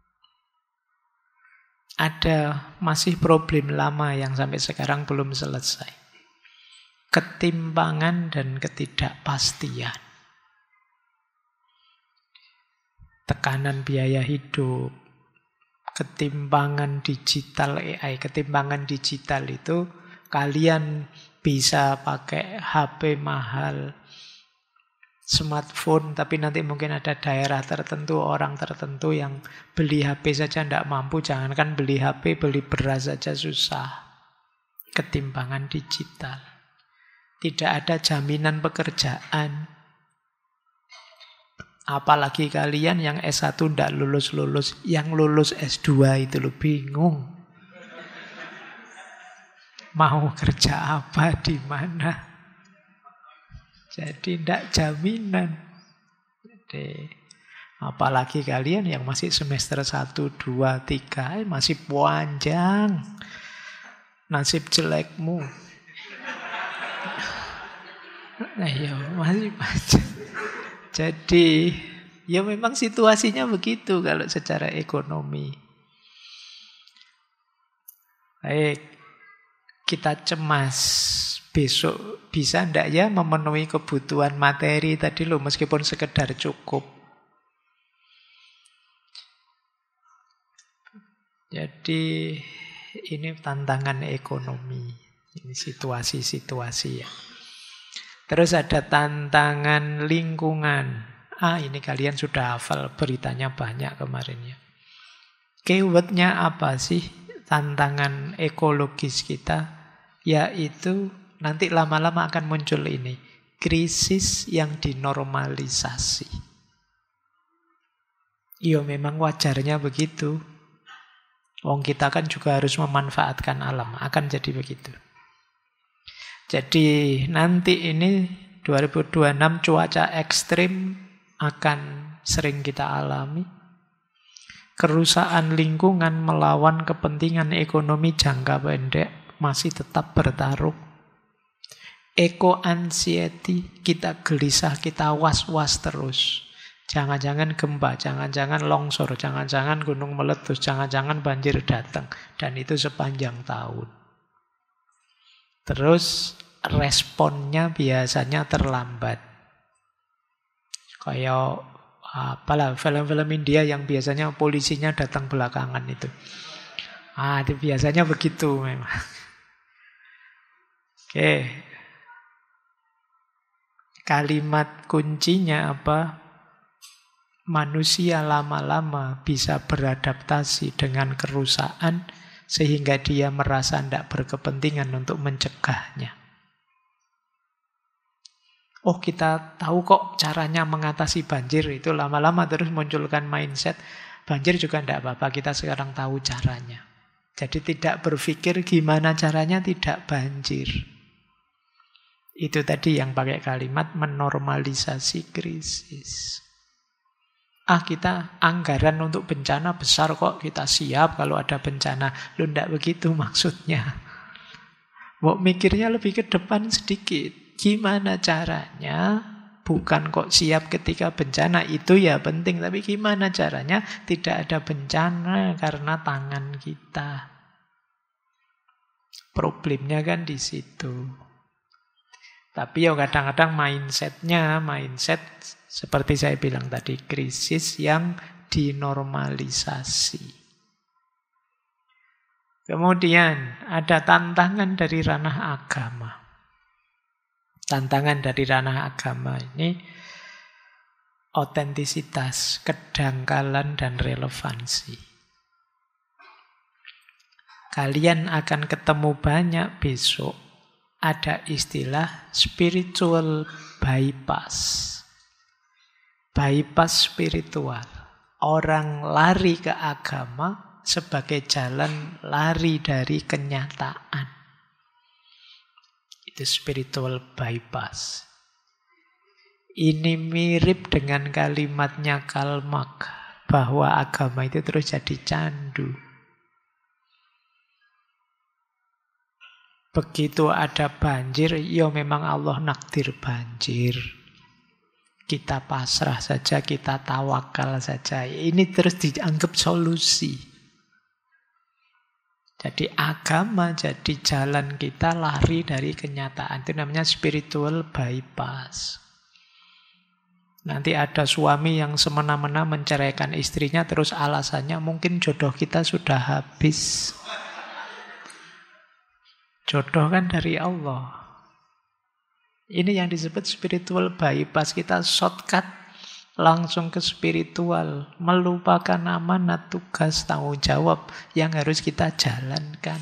Ada masih problem lama yang sampai sekarang belum selesai. Ketimpangan dan ketidakpastian. Tekanan biaya hidup. Ketimpangan digital AI. Ketimpangan digital itu kalian bisa pakai HP mahal, smartphone, tapi nanti mungkin ada daerah tertentu, orang tertentu yang beli HP saja tidak mampu. Jangankan beli HP, beli beras saja susah. Ketimpangan digital. Tidak ada jaminan pekerjaan. Apalagi kalian yang S1 tidak lulus-lulus, yang lulus S2 itu lo bingung. Mau kerja apa, di mana? Jadi tidak jaminan. Jadi, apalagi kalian yang masih semester 1, 2, 3, masih panjang nasib jelekmu. Nah, ya masih panjang. Jadi, ya memang situasinya begitu kalau secara ekonomi. Baik, kita cemas. Besok bisa ndak ya memenuhi kebutuhan materi tadi loh, meskipun sekedar cukup. Jadi ini tantangan ekonomi. Ini situasi-situasi ya. Terus ada tantangan lingkungan. Ini kalian sudah hafal, beritanya banyak kemarin ya. Keywordnya apa sih tantangan ekologis kita? Yaitu nanti lama-lama akan muncul ini. Krisis yang dinormalisasi. Iya memang wajarnya begitu. Wong kita kan juga harus memanfaatkan alam. Akan jadi begitu. Jadi nanti ini 2026 cuaca ekstrim akan sering kita alami. Kerusakan lingkungan melawan kepentingan ekonomi jangka pendek masih tetap bertarung. Eco-anxiety, kita gelisah, kita was-was terus. Jangan-jangan gempa, jangan-jangan longsor, jangan-jangan gunung meletus, jangan-jangan banjir datang. Dan itu sepanjang tahun. Terus responnya biasanya terlambat. Kayak apalah film-film India yang biasanya polisinya datang belakangan itu. Itu biasanya begitu memang. Oke. Kalimat kuncinya apa? Manusia lama-lama bisa beradaptasi dengan kerusakan sehingga dia merasa tidak berkepentingan untuk mencegahnya. Oh, kita tahu kok caranya mengatasi banjir, itu lama-lama terus munculkan mindset banjir juga tidak apa-apa, kita sekarang tahu caranya. Jadi tidak berpikir gimana caranya tidak banjir. Itu tadi yang pakai kalimat menormalisasi krisis. Kita anggaran untuk bencana besar kok, kita siap kalau ada bencana. Lu tidak begitu maksudnya. Mau mikirnya lebih ke depan sedikit. Gimana caranya? Bukan kok siap ketika bencana, itu ya penting. Tapi gimana caranya tidak ada bencana karena tangan kita. Problemnya kan di situ. Tapi ya kadang-kadang mindset seperti saya bilang tadi, krisis yang dinormalisasi. Kemudian ada tantangan dari ranah agama. Tantangan dari ranah agama ini otentisitas, kedangkalan, dan relevansi. Kalian akan ketemu banyak besok ada istilah spiritual bypass. Bypass spiritual. Orang lari ke agama sebagai jalan lari dari kenyataan. Itu spiritual bypass. Ini mirip dengan kalimatnya Karl Marx bahwa agama itu terus jadi candu. Begitu ada banjir, ya memang Allah nakdir banjir. Kita pasrah saja, kita tawakal saja. Ini terus dianggap solusi. Jadi agama jadi jalan kita lari dari kenyataan. Itu namanya spiritual bypass. Nanti ada suami yang semena-mena menceraikan istrinya, terus alasannya mungkin jodoh kita sudah habis. Jodoh kan dari Allah. Ini yang disebut spiritual bypass. Kita shortcut langsung ke spiritual. Melupakan amanat, tugas, tanggung jawab yang harus kita jalankan.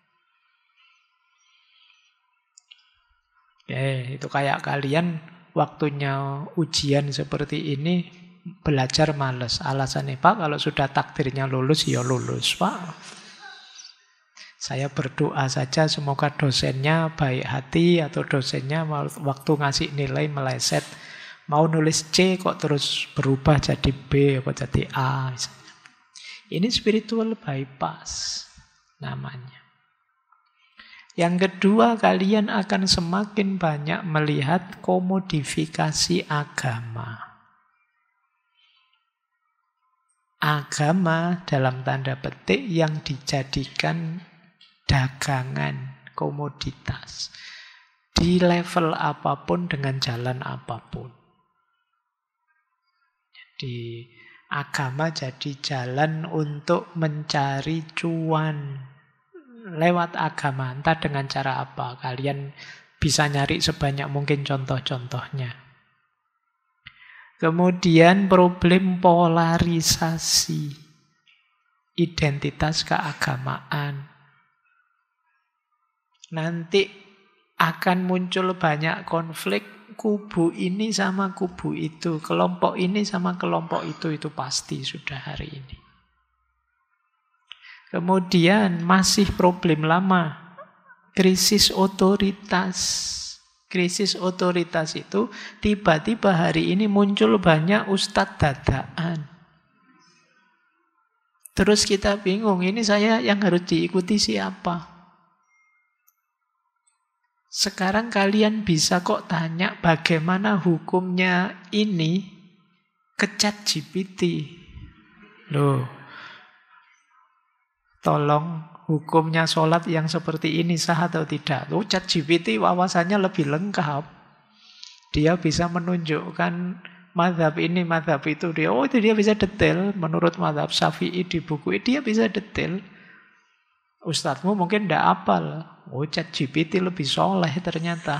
Itu kayak kalian waktunya ujian seperti ini belajar males. Alasannya, Pak, kalau sudah takdirnya lulus, ya lulus, Pak. Saya berdoa saja semoga dosennya baik hati atau dosennya waktu ngasih nilai meleset. Mau nulis C kok terus berubah jadi B atau jadi A misalnya. Ini spiritual bypass namanya. Yang kedua, kalian akan semakin banyak melihat komodifikasi agama. Agama dalam tanda petik yang dijadikan dagangan, komoditas. Di level apapun dengan jalan apapun. Jadi agama jadi jalan untuk mencari cuan. lewat agama, entah dengan cara apa. Kalian bisa nyari sebanyak mungkin contoh-contohnya. Kemudian problem polarisasi identitas keagamaan. Nanti akan muncul banyak konflik kubu ini sama kubu itu, kelompok ini sama kelompok itu pasti sudah hari ini. Kemudian masih problem lama, krisis otoritas. Krisis otoritas itu tiba-tiba hari ini muncul banyak ustadz dadakan. Terus kita bingung, ini saya yang harus diikuti siapa? Sekarang kalian bisa kok tanya bagaimana hukumnya ini ke ChatGPT. Loh, tolong hukumnya sholat yang seperti ini sah atau tidak? Loh, ChatGPT wawasannya lebih lengkap. Dia bisa menunjukkan mazhab ini, mazhab itu. Itu dia bisa detail. Menurut mazhab Syafi'i di buku dia bisa detail. Ustadzmu mungkin tidak hafal. ChatGPT lebih soleh ternyata.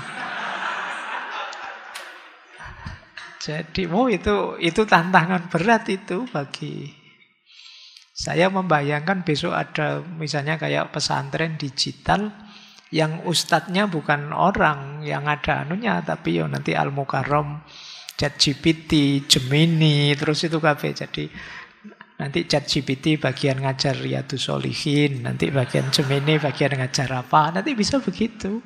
Jadi, itu tantangan berat itu bagi saya. Membayangkan besok ada misalnya kayak pesantren digital yang ustadznya bukan orang yang ada anunya, tapi nanti Al-Mukarram, ChatGPT, Gemini, terus itu kabeh. Jadi nanti ChatGPT bagian ngajar Riyadhus Shalihin, nanti bagian Gemini bagian ngajar apa, nanti bisa begitu.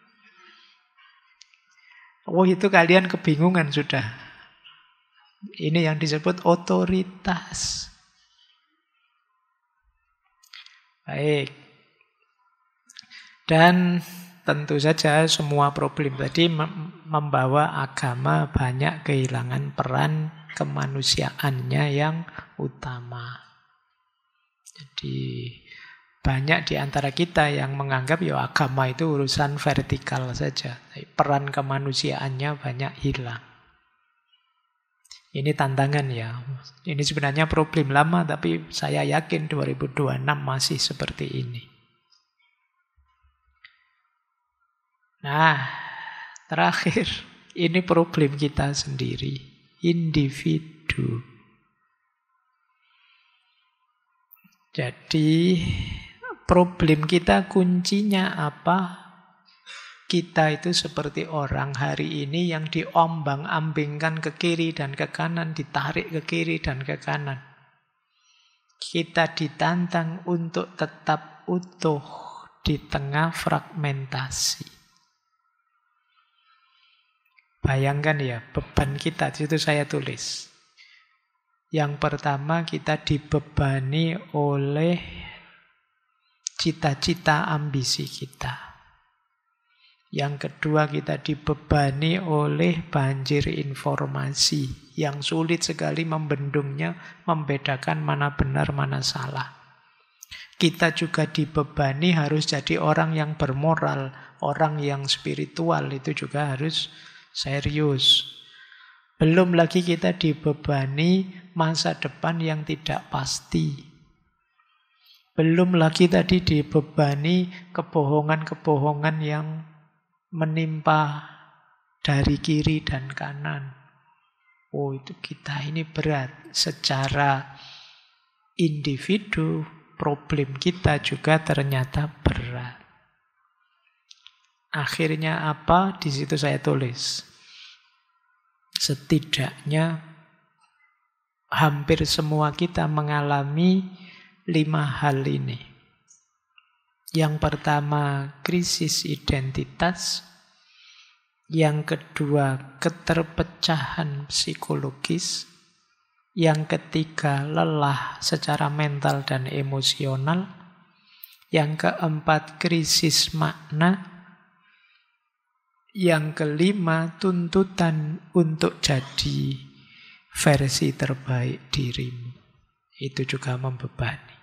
Itu kalian kebingungan sudah. Ini yang disebut otoritas. Baik. Dan tentu saja semua problem tadi membawa agama banyak kehilangan peran kemanusiaannya yang utama. Jadi banyak di antara kita yang menganggap agama itu urusan vertikal saja. Peran kemanusiaannya banyak hilang. Ini tantangan ya. Ini sebenarnya problem lama, tapi saya yakin 2026 masih seperti ini. Nah, terakhir, ini problem kita sendiri. Individu. Jadi, problem kita kuncinya apa? Kita itu seperti orang hari ini yang diombang-ambingkan ke kiri dan ke kanan, ditarik ke kiri dan ke kanan. Kita ditantang untuk tetap utuh di tengah fragmentasi. Bayangkan ya, beban kita, di situ saya tulis. Yang pertama, kita dibebani oleh cita-cita ambisi kita. Yang kedua, kita dibebani oleh banjir informasi yang sulit sekali membendungnya, membedakan mana benar, mana salah. Kita juga dibebani harus jadi orang yang bermoral, orang yang spiritual, itu juga harus serius. Belum lagi kita dibebani masa depan yang tidak pasti. Belum lagi tadi dibebani kebohongan-kebohongan yang menimpa dari kiri dan kanan. Itu kita ini berat. Secara individu, problem kita juga ternyata berat. Akhirnya apa? Di situ saya tulis. Setidaknya hampir semua kita mengalami 5 hal ini. Yang pertama, krisis identitas. Yang kedua, keterpecahan psikologis. Yang ketiga, lelah secara mental dan emosional. Yang keempat, krisis makna. Yang kelima, tuntutan untuk jadi versi terbaik dirimu. Itu juga membebani.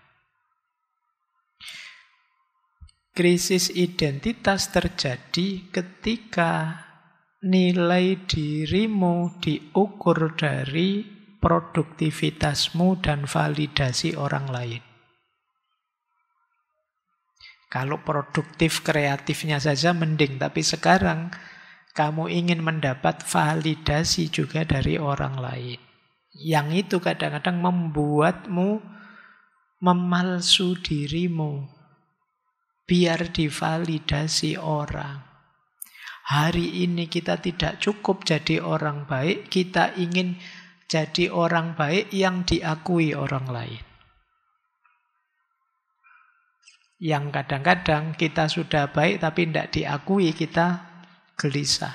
Krisis identitas terjadi ketika nilai dirimu diukur dari produktivitasmu dan validasi orang lain. Kalau produktif, kreatifnya saja mending. Tapi sekarang kamu ingin mendapat validasi juga dari orang lain. Yang itu kadang-kadang membuatmu memalsu dirimu. Biar divalidasi orang. Hari ini kita tidak cukup jadi orang baik. Kita ingin jadi orang baik yang diakui orang lain. Yang kadang-kadang kita sudah baik tapi tidak diakui, kita gelisah.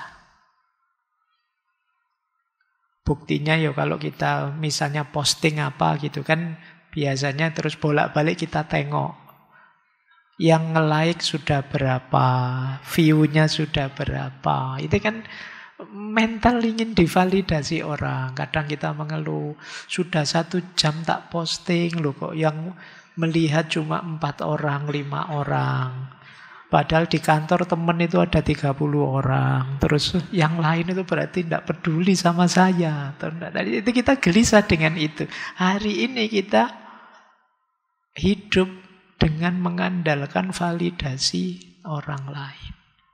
Buktinya ya kalau kita misalnya posting apa gitu kan, biasanya terus bolak-balik kita tengok. Yang nge-like sudah berapa, view-nya sudah berapa. Itu kan mental ingin divalidasi orang. Kadang kita mengeluh, sudah 1 jam tak posting loh, kok yang melihat cuma 4 orang, 5 orang. Padahal di kantor temen itu ada 30 orang. Terus yang lain itu berarti tidak peduli sama saya. Tadi itu kita gelisah dengan itu. Hari ini kita hidup dengan mengandalkan validasi orang lain.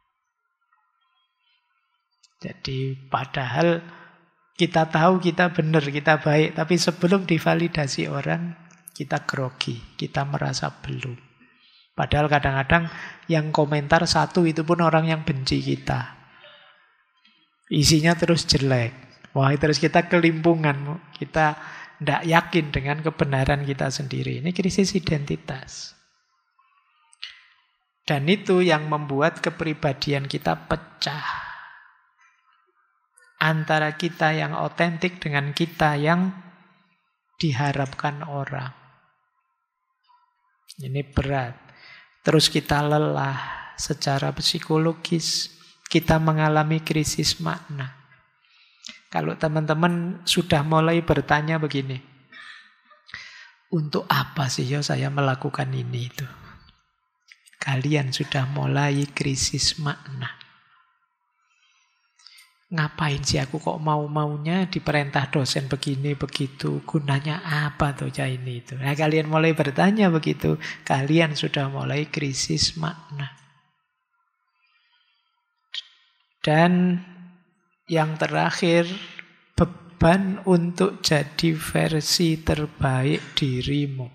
Jadi padahal kita tahu kita benar, kita baik. Tapi sebelum divalidasi orang, kita grogi, kita merasa belum. Padahal kadang-kadang yang komentar 1 itu pun orang yang benci kita. Isinya terus jelek. Wah, terus kita kelimpungan. Kita tidak yakin dengan kebenaran kita sendiri. Ini krisis identitas. Dan itu yang membuat kepribadian kita pecah. Antara kita yang otentik dengan kita yang diharapkan orang. Ini berat. Terus kita lelah secara psikologis. Kita mengalami krisis makna. Kalau teman-teman sudah mulai bertanya begini, untuk apa sih ya saya melakukan ini itu? Kalian sudah mulai krisis makna. Ngapain sih aku kok mau-maunya diperintah dosen begini, begitu. Gunanya apa tuh ya ini itu. Nah, kalian mulai bertanya begitu. Kalian sudah mulai krisis makna. Dan yang terakhir, beban untuk jadi versi terbaik dirimu.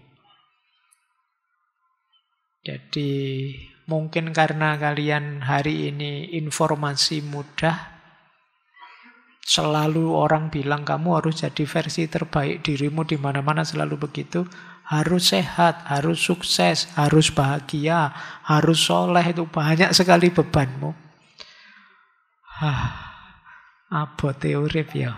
Jadi mungkin karena kalian hari ini informasi mudah, selalu orang bilang kamu harus jadi versi terbaik dirimu di mana-mana, selalu begitu. Harus sehat, harus sukses, harus bahagia, harus soleh, itu banyak sekali bebanmu. Apa teori ya?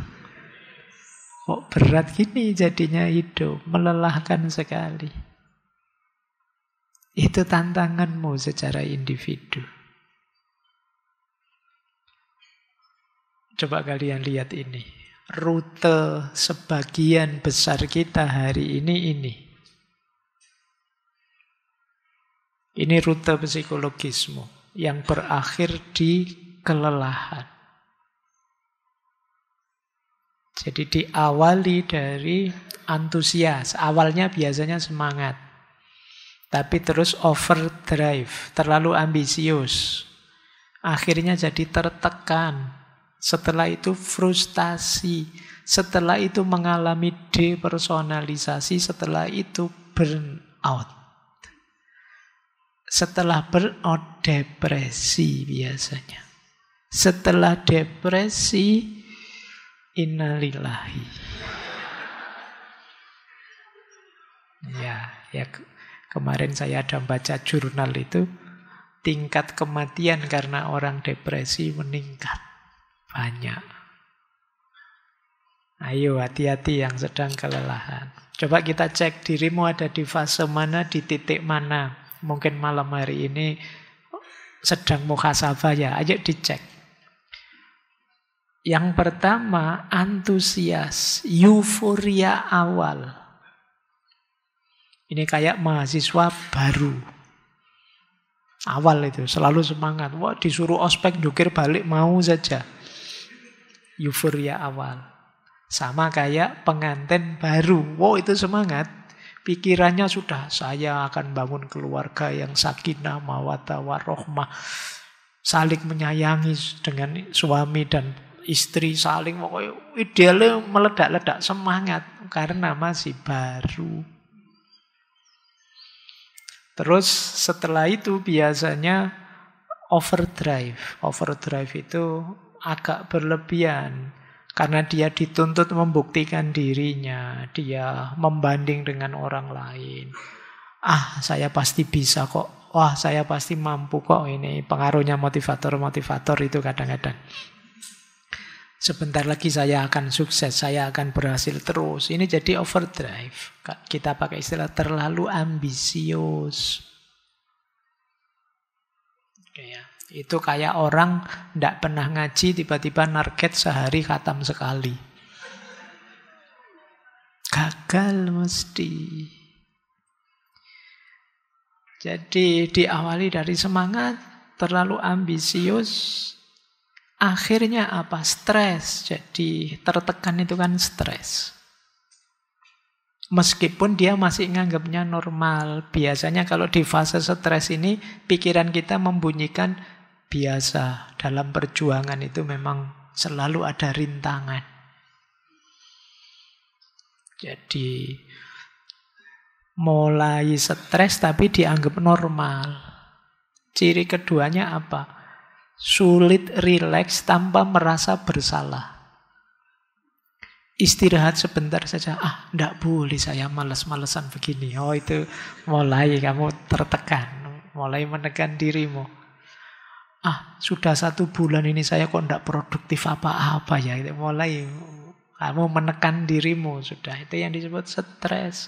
Kok berat gini jadinya hidup, melelahkan sekali. Itu tantanganmu secara individu. Coba kalian lihat ini. Rute sebagian besar kita hari ini. Ini rute psikologismu yang berakhir di kelelahan. Jadi diawali dari antusias. Awalnya biasanya semangat. Tapi terus overdrive, terlalu ambisius. Akhirnya jadi tertekan. Setelah itu frustasi. Setelah itu mengalami depersonalisasi. Setelah itu burnout. Setelah burnout, depresi biasanya. Setelah depresi, innalillahi. Ya, kemarin saya ada baca jurnal itu, tingkat kematian karena orang depresi meningkat. Banyak. Ayo hati-hati yang sedang kelelahan. Coba kita cek dirimu ada di fase mana, di titik mana. Mungkin malam hari ini sedang muhasabah ya, ayo dicek. Yang pertama, antusias, euforia awal. Ini kayak mahasiswa baru. Awal itu selalu semangat. Wah, disuruh ospek jukir balik mau saja. Euforia awal. Sama kayak pengantin baru. Wow, itu semangat. Pikirannya sudah, saya akan bangun keluarga yang sakinah, mawaddah, warohmah. Saling menyayangi dengan suami dan istri, saling idealnya meledak-ledak semangat karena masih baru. Terus setelah itu biasanya overdrive. Overdrive itu agak berlebihan karena dia dituntut membuktikan dirinya, dia membanding dengan orang lain. Saya pasti bisa kok. Wah, saya pasti mampu kok. Ini pengaruhnya motivator-motivator itu kadang-kadang. Sebentar lagi saya akan sukses, saya akan berhasil terus. Ini jadi overdrive. Kita pakai istilah terlalu ambisius. Ya, itu kayak orang tidak pernah ngaji, tiba-tiba narget sehari khatam sekali. Gagal mesti. Jadi diawali dari semangat, terlalu ambisius, akhirnya apa? Stres. Jadi tertekan itu kan stres. Meskipun dia masih nganggapnya normal. Biasanya kalau di fase stres ini, pikiran kita membunyikan biasa. Dalam perjuangan itu memang selalu ada rintangan. Jadi mulai stres tapi dianggap normal. Ciri keduanya apa? Sulit rileks tanpa merasa bersalah. Istirahat sebentar saja. Enggak boleh saya malas-malesan begini. Itu mulai kamu tertekan. Mulai menekan dirimu. Sudah 1 bulan ini saya kok enggak produktif apa-apa ya. Itu mulai kamu menekan dirimu sudah. Itu yang disebut stres.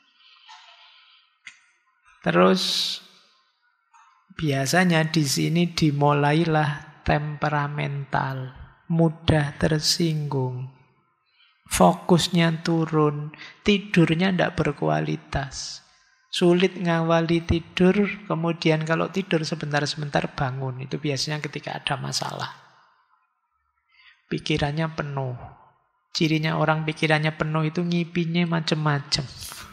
Terus biasanya di sini dimulailah temperamental, mudah tersinggung, fokusnya turun, tidurnya tidak berkualitas, sulit ngawali tidur, kemudian kalau tidur sebentar-sebentar bangun, itu biasanya ketika ada masalah. Pikirannya penuh. Cirinya orang pikirannya penuh itu ngipinya macam-macam.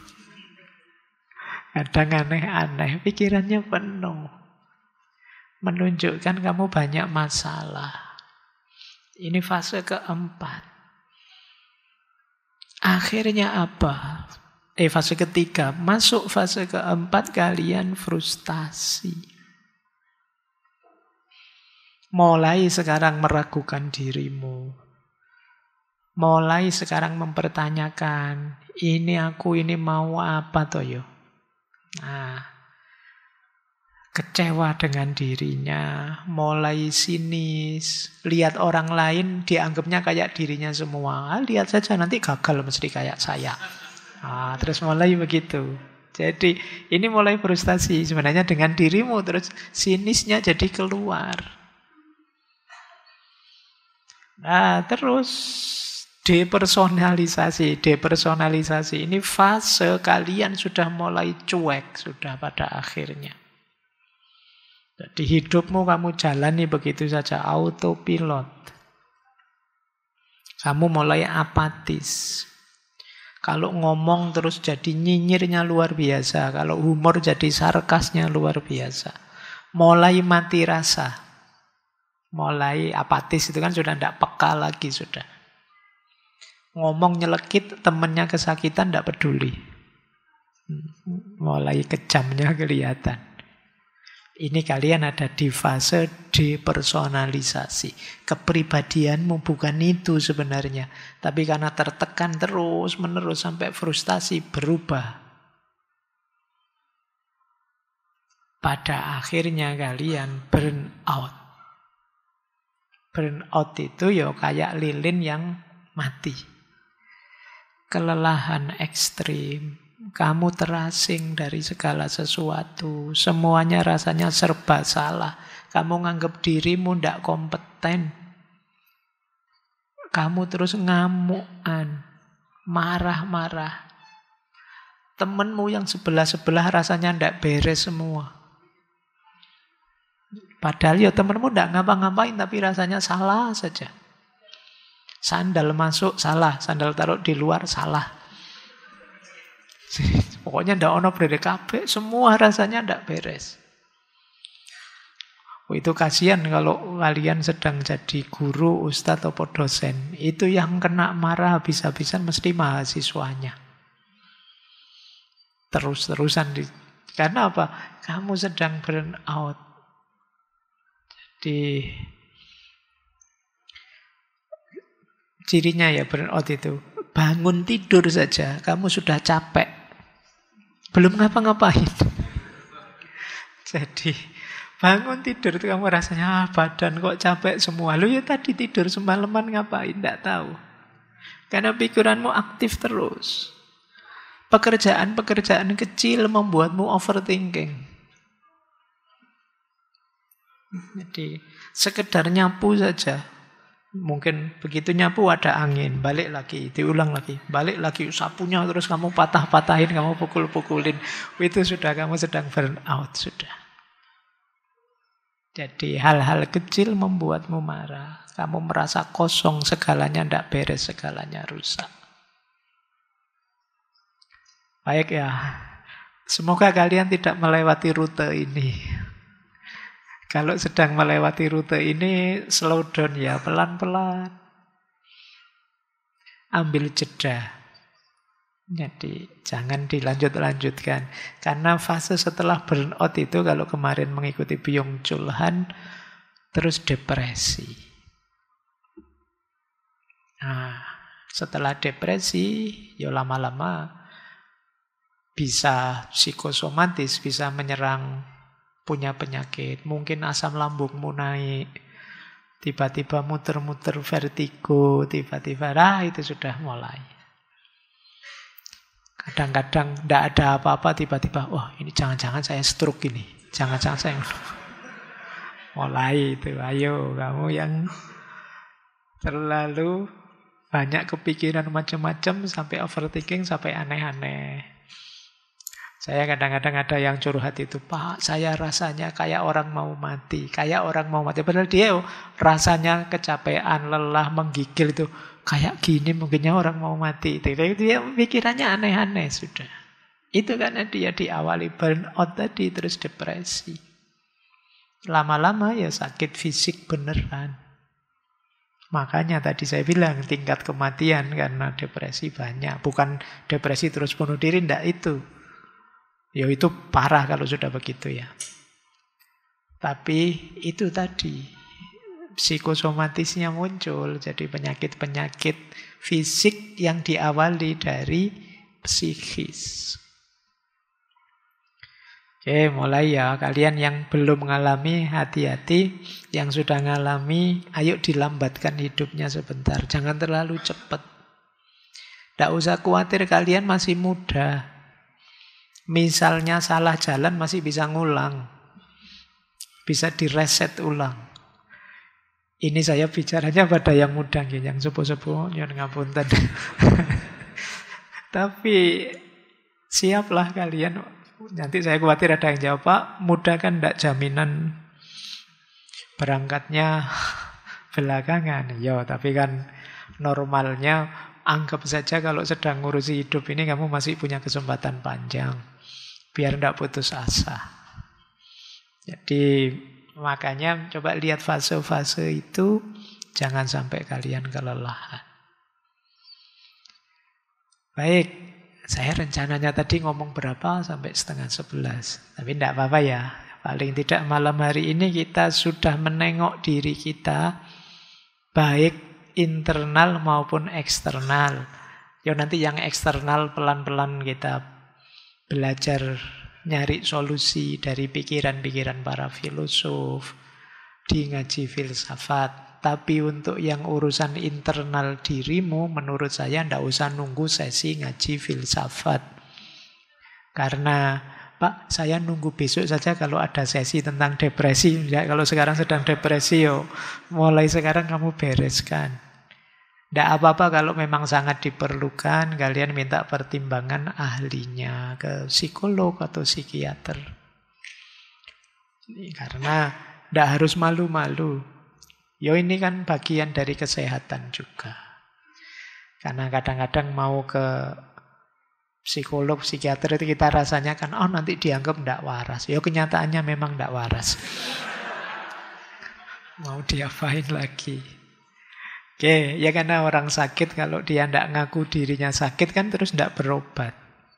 Kadang aneh-aneh, pikirannya penuh. Menunjukkan kamu banyak masalah. Ini fase keempat. Akhirnya apa? Fase ketiga. Masuk fase keempat, kalian frustasi. Mulai sekarang meragukan dirimu. Mulai sekarang mempertanyakan, ini aku ini mau apa toh yo? Kecewa dengan dirinya, mulai sinis, lihat orang lain dianggapnya kayak dirinya semua. Lihat saja nanti gagal mesti kayak saya. Terus mulai begitu. Jadi ini mulai frustasi sebenarnya dengan dirimu, terus sinisnya jadi keluar. Terus depersonalisasi. Depersonalisasi ini fase kalian sudah mulai cuek, sudah pada akhirnya. Jadi hidupmu kamu jalani begitu saja, autopilot. Kamu mulai apatis. Kalau ngomong terus jadi nyinyirnya luar biasa. Kalau humor jadi sarkasnya luar biasa. Mulai mati rasa. Mulai apatis itu kan sudah tidak peka lagi sudah. Ngomong nyelekit, temennya kesakitan, tidak peduli. Mulai kejamnya kelihatan. Ini kalian ada di fase depersonalisasi. Kepribadianmu bukan itu sebenarnya. Tapi karena tertekan terus-menerus sampai frustasi berubah. Pada akhirnya kalian burn out. Burn out itu ya kayak lilin yang mati. Kelelahan ekstrim, kamu terasing dari segala sesuatu, semuanya rasanya serba salah, kamu nganggap dirimu tidak kompeten, kamu terus ngamukan, marah-marah, temenmu yang sebelah-sebelah rasanya tidak beres semua, padahal ya temenmu tidak ngapa-ngapain tapi rasanya salah saja. Sandal masuk, salah. Sandal taruh di luar, salah. Pokoknya ndak ono beres kabeh, semua rasanya ndak beres. Itu kasihan kalau kalian sedang jadi guru, ustadz atau dosen. Itu yang kena marah habis-habisan mesti mahasiswanya. Terus-terusan. Karena apa? Kamu sedang burn out. Jadi cirinya ya burn out itu. Bangun tidur saja, kamu sudah capek. Belum ngapa-ngapain. Jadi bangun tidur itu kamu rasanya badan kok capek semua. Lu ya tadi tidur semalaman ngapain? Tidak tahu. Karena pikiranmu aktif terus. Pekerjaan-pekerjaan kecil membuatmu overthinking. Jadi sekedar nyapu saja. Mungkin begitu nyapu ada angin, balik lagi, diulang lagi, balik lagi, sapunya terus kamu patah-patahin, kamu pukul-pukulin. Itu sudah kamu sedang burn out sudah. Jadi hal-hal kecil membuatmu marah. Kamu merasa kosong, segalanya tidak beres, segalanya rusak. Baik ya, semoga kalian tidak melewati rute ini. Kalau sedang melewati rute ini, slow down ya, pelan-pelan. Ambil jeda. Jadi jangan dilanjut-lanjutkan. Karena fase setelah burnout itu kalau kemarin mengikuti Byung Chul Han terus depresi. Nah, setelah depresi ya lama-lama bisa psikosomatis, bisa menyerang punya penyakit. Mungkin asam lambungmu naik, tiba-tiba muter-muter vertigo, tiba-tiba itu sudah mulai. Kadang-kadang tidak ada apa-apa, tiba-tiba, wah ini jangan-jangan saya stroke ini. Jangan-jangan saya... Mulai itu, ayo kamu yang terlalu banyak kepikiran macam-macam, sampai overthinking, sampai aneh-aneh. Saya kadang-kadang ada yang curhat itu, Pak, saya rasanya kayak orang mau mati. Kayak orang mau mati. Padahal dia rasanya kecapean, lelah, menggigil itu. Kayak gini mungkinnya orang mau mati. Dia pikirannya aneh-aneh sudah. Itu karena dia diawali burnout tadi, terus depresi. Lama-lama ya sakit fisik beneran. Makanya tadi saya bilang tingkat kematian karena depresi banyak. Bukan depresi terus bunuh diri, enggak itu. Ya itu parah kalau sudah begitu ya. Tapi itu tadi, psikosomatisnya muncul, jadi penyakit-penyakit fisik yang diawali dari psikis. Oke, mulai ya. Kalian yang belum mengalami, hati-hati. Yang sudah mengalami, ayo dilambatkan hidupnya sebentar. Jangan terlalu cepat. Tidak usah khawatir, kalian masih muda. Misalnya salah jalan masih bisa ngulang. Bisa direset ulang. Ini saya bicaranya pada yang muda, yang sepuh-sepuh, yang ngapunten. Tapi siaplah kalian. Nanti saya khawatir ada yang jawab, Pak, muda kan tidak jaminan berangkatnya belakangan. Ya, tapi kan normalnya anggap saja kalau sedang ngurusi hidup ini kamu masih punya kesempatan panjang. Biar tidak putus asa. Jadi makanya coba lihat fase-fase itu, jangan sampai kalian kelelahan. Baik, saya rencananya tadi ngomong berapa sampai 10:30. Tapi tidak apa-apa ya. Paling tidak malam hari ini kita sudah menengok diri kita, baik internal maupun eksternal. Ya nanti yang eksternal pelan-pelan kita belajar nyari solusi dari pikiran-pikiran para filosof, di ngaji filsafat. Tapi untuk yang urusan internal dirimu, menurut saya tidak usah nunggu sesi ngaji filsafat. Karena, Pak, saya nunggu besok saja kalau ada sesi tentang depresi. Ya, kalau sekarang sedang depresi, mulai sekarang kamu bereskan. Tidak apa-apa kalau memang sangat diperlukan, kalian minta pertimbangan ahlinya ke psikolog atau psikiater. Karena tidak harus malu-malu. Ini kan bagian dari kesehatan juga. Karena kadang-kadang mau ke psikolog, psikiater itu kita rasanya kan, oh nanti dianggap tidak waras. Ya kenyataannya memang tidak waras. Mau diapain lagi? Oke, ya karena orang sakit kalau dia tidak ngaku dirinya sakit kan terus tidak berobat.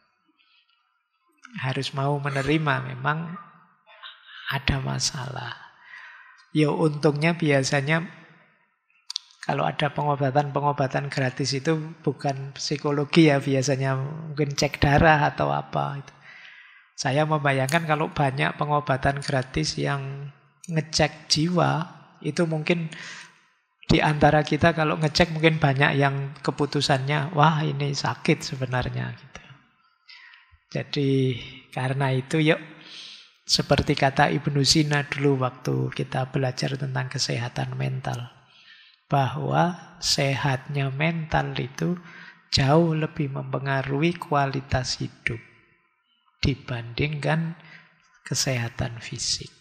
Harus mau menerima memang ada masalah. Ya untungnya biasanya kalau ada pengobatan gratis itu bukan psikologi ya, biasanya mungkin cek darah atau apa. Saya membayangkan kalau banyak pengobatan gratis yang ngecek jiwa, itu mungkin di antara kita kalau ngecek mungkin banyak yang keputusannya, wah ini sakit sebenarnya. Gitu. Jadi karena itu yuk, seperti kata Ibnu Sina dulu waktu kita belajar tentang kesehatan mental, bahwa sehatnya mental itu jauh lebih mempengaruhi kualitas hidup dibandingkan kesehatan fisik.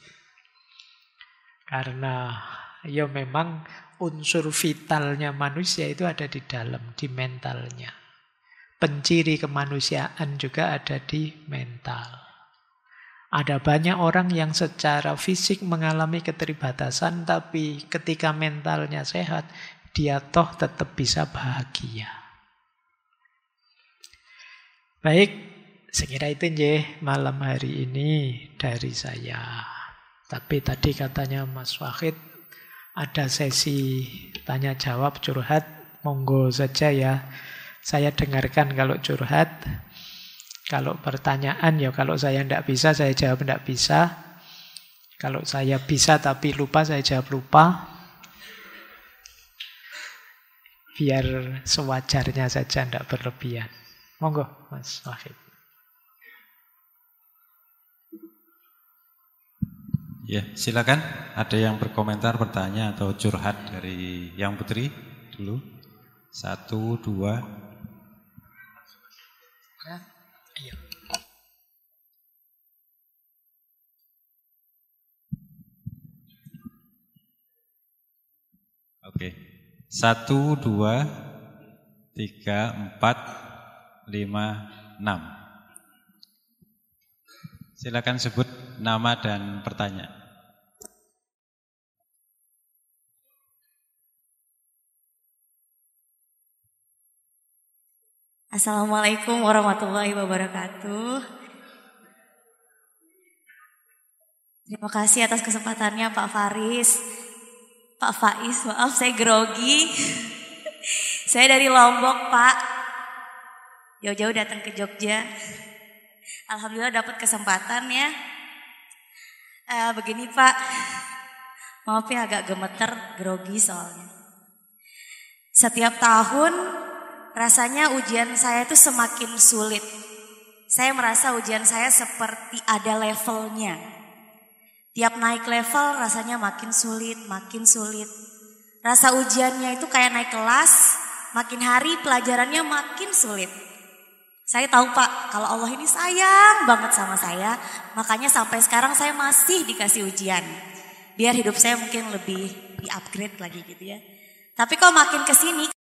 Karena ya memang unsur vitalnya manusia itu ada di dalam, di mentalnya. Penciri kemanusiaan juga ada di mental. Ada banyak orang yang secara fisik mengalami keterbatasan, tapi ketika mentalnya sehat, dia toh tetap bisa bahagia. Baik, sekira itu nggih malam hari ini dari saya. Tapi tadi katanya Mas Wahid ada sesi tanya jawab curhat, monggo saja ya. Saya dengarkan kalau curhat. Kalau pertanyaan ya kalau saya tidak bisa, saya jawab tidak bisa. Kalau saya bisa tapi lupa, saya jawab lupa. Biar sewajarnya saja, tidak berlebihan. Monggo Mas Wahid. Ya, silakan. Ada yang berkomentar, bertanya atau curhat dari Yang Putri dulu. 1, 2. Iya. Oke. 1, 2, 3, 4, 5, 6. Silakan sebut nama dan pertanyaan. Assalamualaikum warahmatullahi wabarakatuh. Terima kasih atas kesempatannya Pak Faris. Pak Faiz, maaf saya grogi. Saya dari Lombok Pak. Jauh-jauh datang ke Jogja. Alhamdulillah dapat kesempatan ya. Begini Pak. Maaf ya agak gemeter, grogi soalnya. Setiap tahun rasanya ujian saya itu semakin sulit. Saya merasa ujian saya seperti ada levelnya. Tiap naik level rasanya makin sulit, makin sulit. Rasa ujiannya itu kayak naik kelas, makin hari pelajarannya makin sulit. Saya tahu Pak, kalau Allah ini sayang banget sama saya, makanya sampai sekarang saya masih dikasih ujian. Biar hidup saya mungkin lebih di-upgrade lagi gitu ya. Tapi kok makin kesini